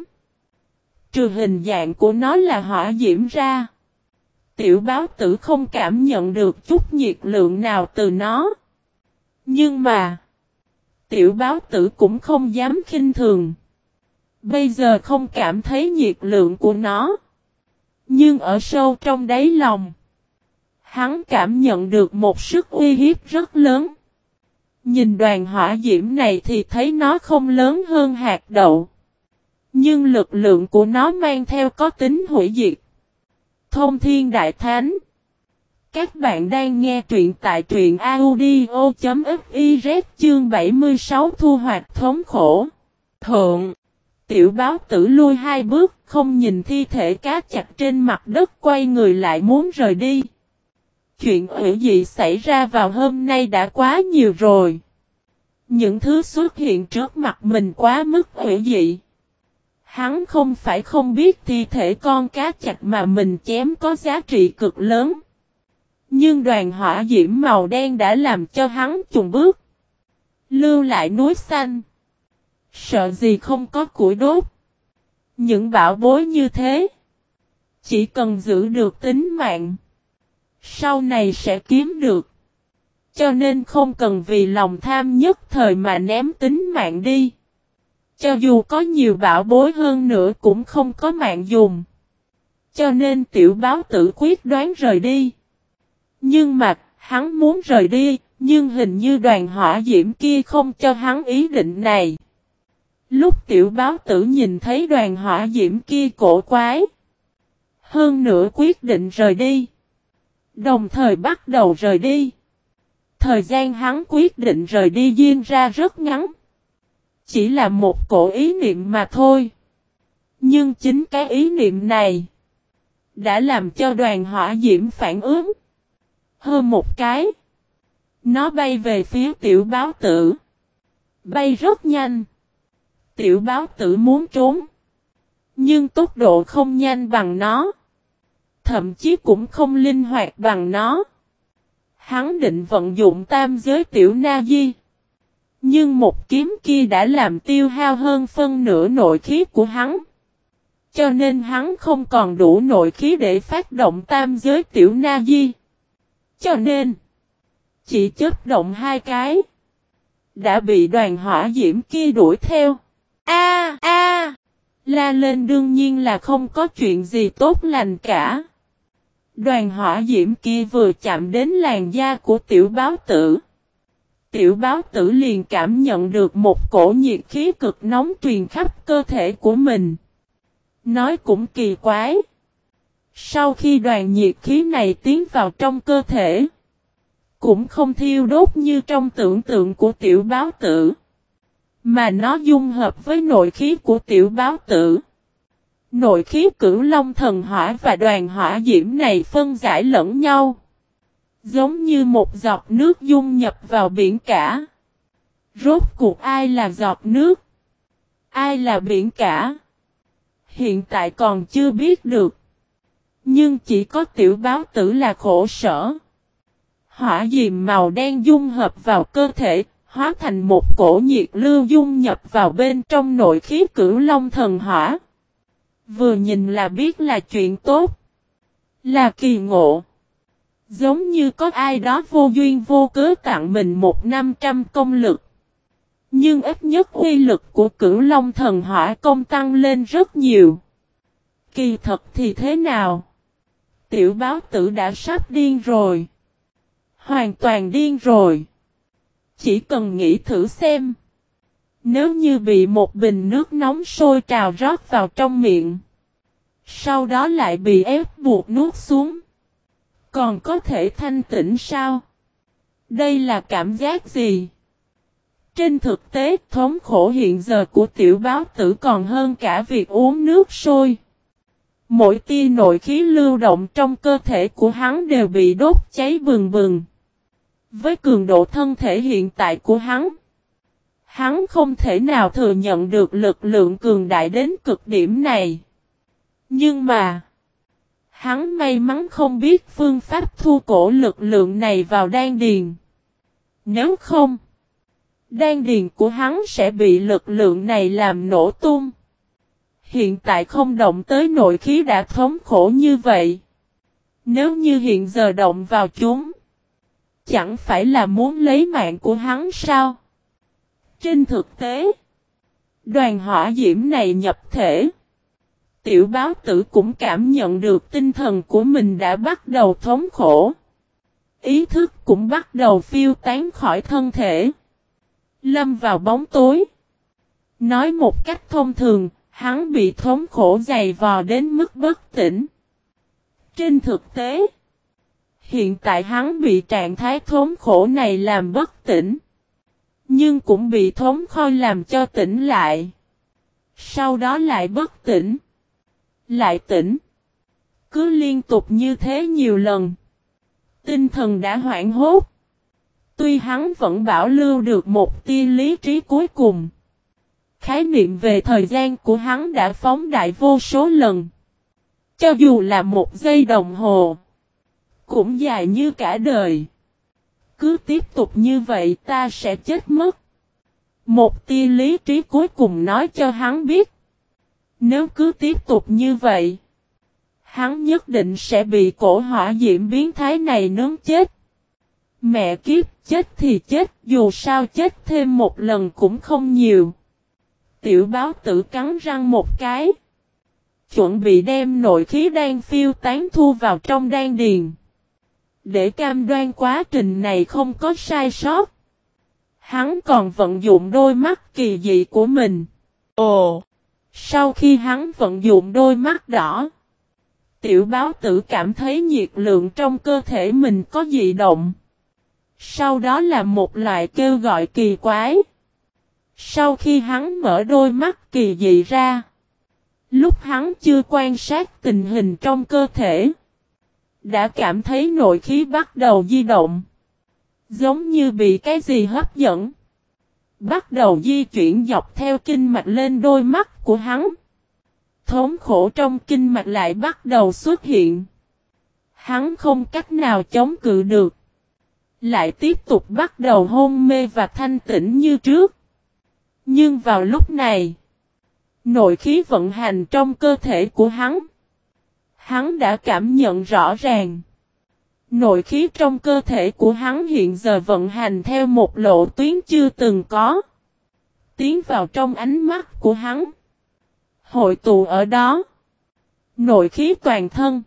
Trừ hình dạng của nó là hỏa diễm ra. Tiểu báo tử không cảm nhận được chút nhiệt lượng nào từ nó. Nhưng mà, tiểu báo tử cũng không dám khinh thường. Bây giờ không cảm thấy nhiệt lượng của nó. Nhưng ở sâu trong đáy lòng, hắn cảm nhận được một sức uy hiếp rất lớn. Nhìn đoàn hỏa diễm này thì thấy nó không lớn hơn hạt đậu. Nhưng lực lượng của nó mang theo có tính hủy diệt. Thông Thiên Đại Thánh. Các bạn đang nghe truyện tại truyện audio chấm fiz chương bảy mươi sáu thu hoạch thống khổ. Thượng. Tiểu báo tử lui hai bước, không nhìn thi thể cá chạch trên mặt đất, quay người lại muốn rời đi. Chuyện hủy dị xảy ra vào hôm nay đã quá nhiều rồi. Những thứ xuất hiện trước mặt mình quá mức hủy dị. Hắn không phải không biết thi thể con cá chạch mà mình chém có giá trị cực lớn. Nhưng đoàn hỏa diễm màu đen đã làm cho hắn chùn bước. Lưu lại núi xanh. Sợ gì không có củi đốt. Những bảo bối như thế. Chỉ cần giữ được tính mạng. Sau này sẽ kiếm được. Cho nên không cần vì lòng tham nhất thời mà ném tính mạng đi. Cho dù có nhiều bảo bối hơn nữa cũng không có mạng dùng. Cho nên tiểu báo tử quyết đoán rời đi. Nhưng mà, hắn muốn rời đi, nhưng hình như đoàn hỏa diễm kia không cho hắn ý định này. Lúc tiểu báo tử nhìn thấy đoàn hỏa diễm kia cổ quái. Hơn nữa quyết định rời đi. Đồng thời bắt đầu rời đi. Thời gian hắn quyết định rời đi diễn ra rất ngắn. Chỉ là một cổ ý niệm mà thôi. Nhưng chính cái ý niệm này đã làm cho đoàn hỏa diễm phản ứng. Hơn một cái. Nó bay về phía tiểu báo tử. Bay rất nhanh. Tiểu báo tử muốn trốn. Nhưng tốc độ không nhanh bằng nó. Thậm chí cũng không linh hoạt bằng nó. Hắn định vận dụng tam giới tiểu na di. Nhưng một kiếm kia đã làm tiêu hao hơn phân nửa nội khí của hắn. Cho nên hắn không còn đủ nội khí để phát động tam giới tiểu na di. Cho nên, chỉ chớp động hai cái, đã bị đoàn hỏa diễm kia đuổi theo. A a, la lên đương nhiên là không có chuyện gì tốt lành cả. Đoàn hỏa diễm kia vừa chạm đến làn da của tiểu báo tử. Tiểu báo tử liền cảm nhận được một cổ nhiệt khí cực nóng truyền khắp cơ thể của mình. Nói cũng kỳ quái. Sau khi đoàn nhiệt khí này tiến vào trong cơ thể, cũng không thiêu đốt như trong tưởng tượng của tiểu báo tử, mà nó dung hợp với nội khí của tiểu báo tử. Nội khí Cửu Long thần hỏa và đoàn hỏa diễm này phân giải lẫn nhau, giống như một giọt nước dung nhập vào biển cả. Rốt cuộc ai là giọt nước, ai là biển cả, hiện tại còn chưa biết được. Nhưng chỉ có tiểu báo tử là khổ sở. Hỏa diệm màu đen dung hợp vào cơ thể, hóa thành một cổ nhiệt lưu dung nhập vào bên trong nội khí Cửu Long thần hỏa. Vừa nhìn là biết là chuyện tốt, là kỳ ngộ. Giống như có ai đó vô duyên vô cớ tặng mình một năm trăm công lực. Nhưng ít nhất uy lực của Cửu Long thần hỏa công tăng lên rất nhiều. Kỳ thật thì thế nào? Tiểu báo tử đã sắp điên rồi. Hoàn toàn điên rồi. Chỉ cần nghĩ thử xem. Nếu như bị một bình nước nóng sôi trào rót vào trong miệng, sau đó lại bị ép buộc nuốt xuống, còn có thể thanh tĩnh sao? Đây là cảm giác gì? Trên thực tế, thống khổ hiện giờ của tiểu báo tử còn hơn cả việc uống nước sôi. Mỗi tia nội khí lưu động trong cơ thể của hắn đều bị đốt cháy bừng bừng. Với cường độ thân thể hiện tại của hắn, hắn không thể nào thừa nhận được lực lượng cường đại đến cực điểm này. Nhưng mà, hắn may mắn không biết phương pháp thu cổ lực lượng này vào đan điền. Nếu không, đan điền của hắn sẽ bị lực lượng này làm nổ tung. Hiện tại không động tới nội khí đã thống khổ như vậy. Nếu như hiện giờ động vào chúng, chẳng phải là muốn lấy mạng của hắn sao? Trên thực tế, đoàn hỏa diễm này nhập thể, tiểu báo tử cũng cảm nhận được tinh thần của mình đã bắt đầu thống khổ. Ý thức cũng bắt đầu phiêu tán khỏi thân thể, lâm vào bóng tối. Nói một cách thông thường, hắn bị thống khổ dày vò đến mức bất tỉnh. Trên thực tế, hiện tại hắn bị trạng thái thống khổ này làm bất tỉnh, nhưng cũng bị thống khổ làm cho tỉnh lại. Sau đó lại bất tỉnh, lại tỉnh. Cứ liên tục như thế nhiều lần. Tinh thần đã hoảng hốt. Tuy hắn vẫn bảo lưu được một tia lý trí cuối cùng, khái niệm về thời gian của hắn đã phóng đại vô số lần. Cho dù là một giây đồng hồ, cũng dài như cả đời. Cứ tiếp tục như vậy ta sẽ chết mất. Một tia lý trí cuối cùng nói cho hắn biết, nếu cứ tiếp tục như vậy, hắn nhất định sẽ bị cổ hỏa diễm biến thái này nướng chết. Mẹ kiếp, chết thì chết, dù sao chết thêm một lần cũng không nhiều. Tiểu báo tử cắn răng một cái, chuẩn bị đem nội khí đan phiêu tán thu vào trong đan điền. Để cam đoan quá trình này không có sai sót, hắn còn vận dụng đôi mắt kỳ dị của mình. Ồ! Sau khi hắn vận dụng đôi mắt đỏ, tiểu báo tử cảm thấy nhiệt lượng trong cơ thể mình có dị động. Sau đó là một loại kêu gọi kỳ quái. Sau khi hắn mở đôi mắt kỳ dị ra, lúc hắn chưa quan sát tình hình trong cơ thể, đã cảm thấy nội khí bắt đầu di động. Giống như bị cái gì hấp dẫn, bắt đầu di chuyển dọc theo kinh mạch lên đôi mắt của hắn. Thống khổ trong kinh mạch lại bắt đầu xuất hiện. Hắn không cách nào chống cự được, lại tiếp tục bắt đầu hôn mê và thanh tĩnh như trước. Nhưng vào lúc này, Nội khí vận hành trong cơ thể của hắn. Hắn đã cảm nhận rõ ràng. Nội khí trong cơ thể của hắn hiện giờ vận hành theo một lộ tuyến chưa từng có. Tiến vào trong ánh mắt của hắn. Hội tụ ở đó. Nội khí toàn thân.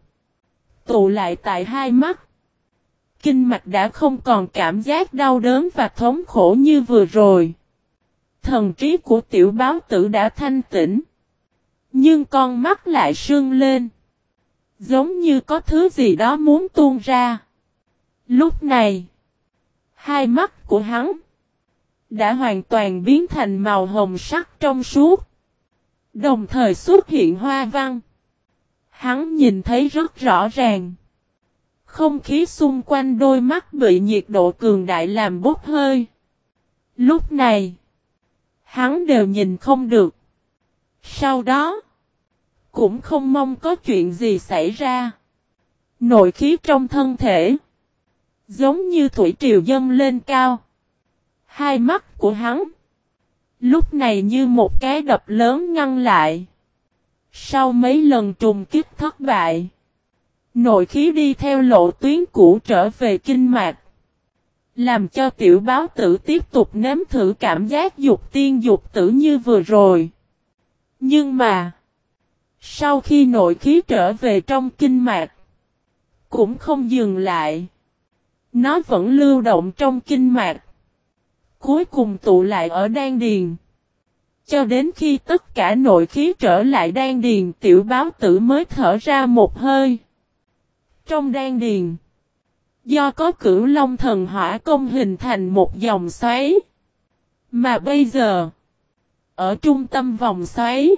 Tụ lại tại hai mắt. Kinh mạch đã không còn cảm giác đau đớn và thống khổ như vừa rồi. Thần trí của tiểu báo tử đã thanh tĩnh. Nhưng con mắt lại sưng lên. Giống như có thứ gì đó muốn tuôn ra. Lúc này, hai mắt của hắn đã hoàn toàn biến thành màu hồng sắc trong suốt. Đồng thời xuất hiện hoa văn. Hắn nhìn thấy rất rõ ràng. Không khí xung quanh đôi mắt bị nhiệt độ cường đại làm bốc hơi. Lúc này, hắn đều nhìn không được. Sau đó, cũng không mong có chuyện gì xảy ra. Nội khí trong thân thể, giống như thủy triều dâng lên cao. Hai mắt của hắn, lúc này như một cái đập lớn ngăn lại. Sau mấy lần trùng kích thất bại, nội khí đi theo lộ tuyến cũ trở về kinh mạch. Làm cho tiểu báo tử tiếp tục nếm thử cảm giác dục tiên dục tử như vừa rồi. Nhưng mà, sau khi nội khí trở về trong kinh mạch, cũng không dừng lại. Nó vẫn lưu động trong kinh mạch. Cuối cùng tụ lại ở đan điền. Cho đến khi tất cả nội khí trở lại đan điền, tiểu báo tử mới thở ra một hơi. Trong đan điền, do có cửu long thần hỏa công hình thành một dòng xoáy. Mà bây giờ, ở trung tâm vòng xoáy,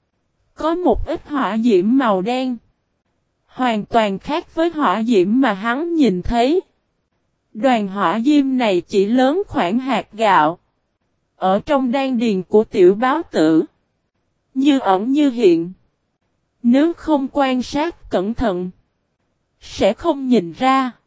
có một ít hỏa diễm màu đen. Hoàn toàn khác với hỏa diễm mà hắn nhìn thấy. Đoàn hỏa diễm này chỉ lớn khoảng hạt gạo. Ở trong đan điền của tiểu báo tử. Như ẩn như hiện. Nếu không quan sát cẩn thận, sẽ không nhìn ra.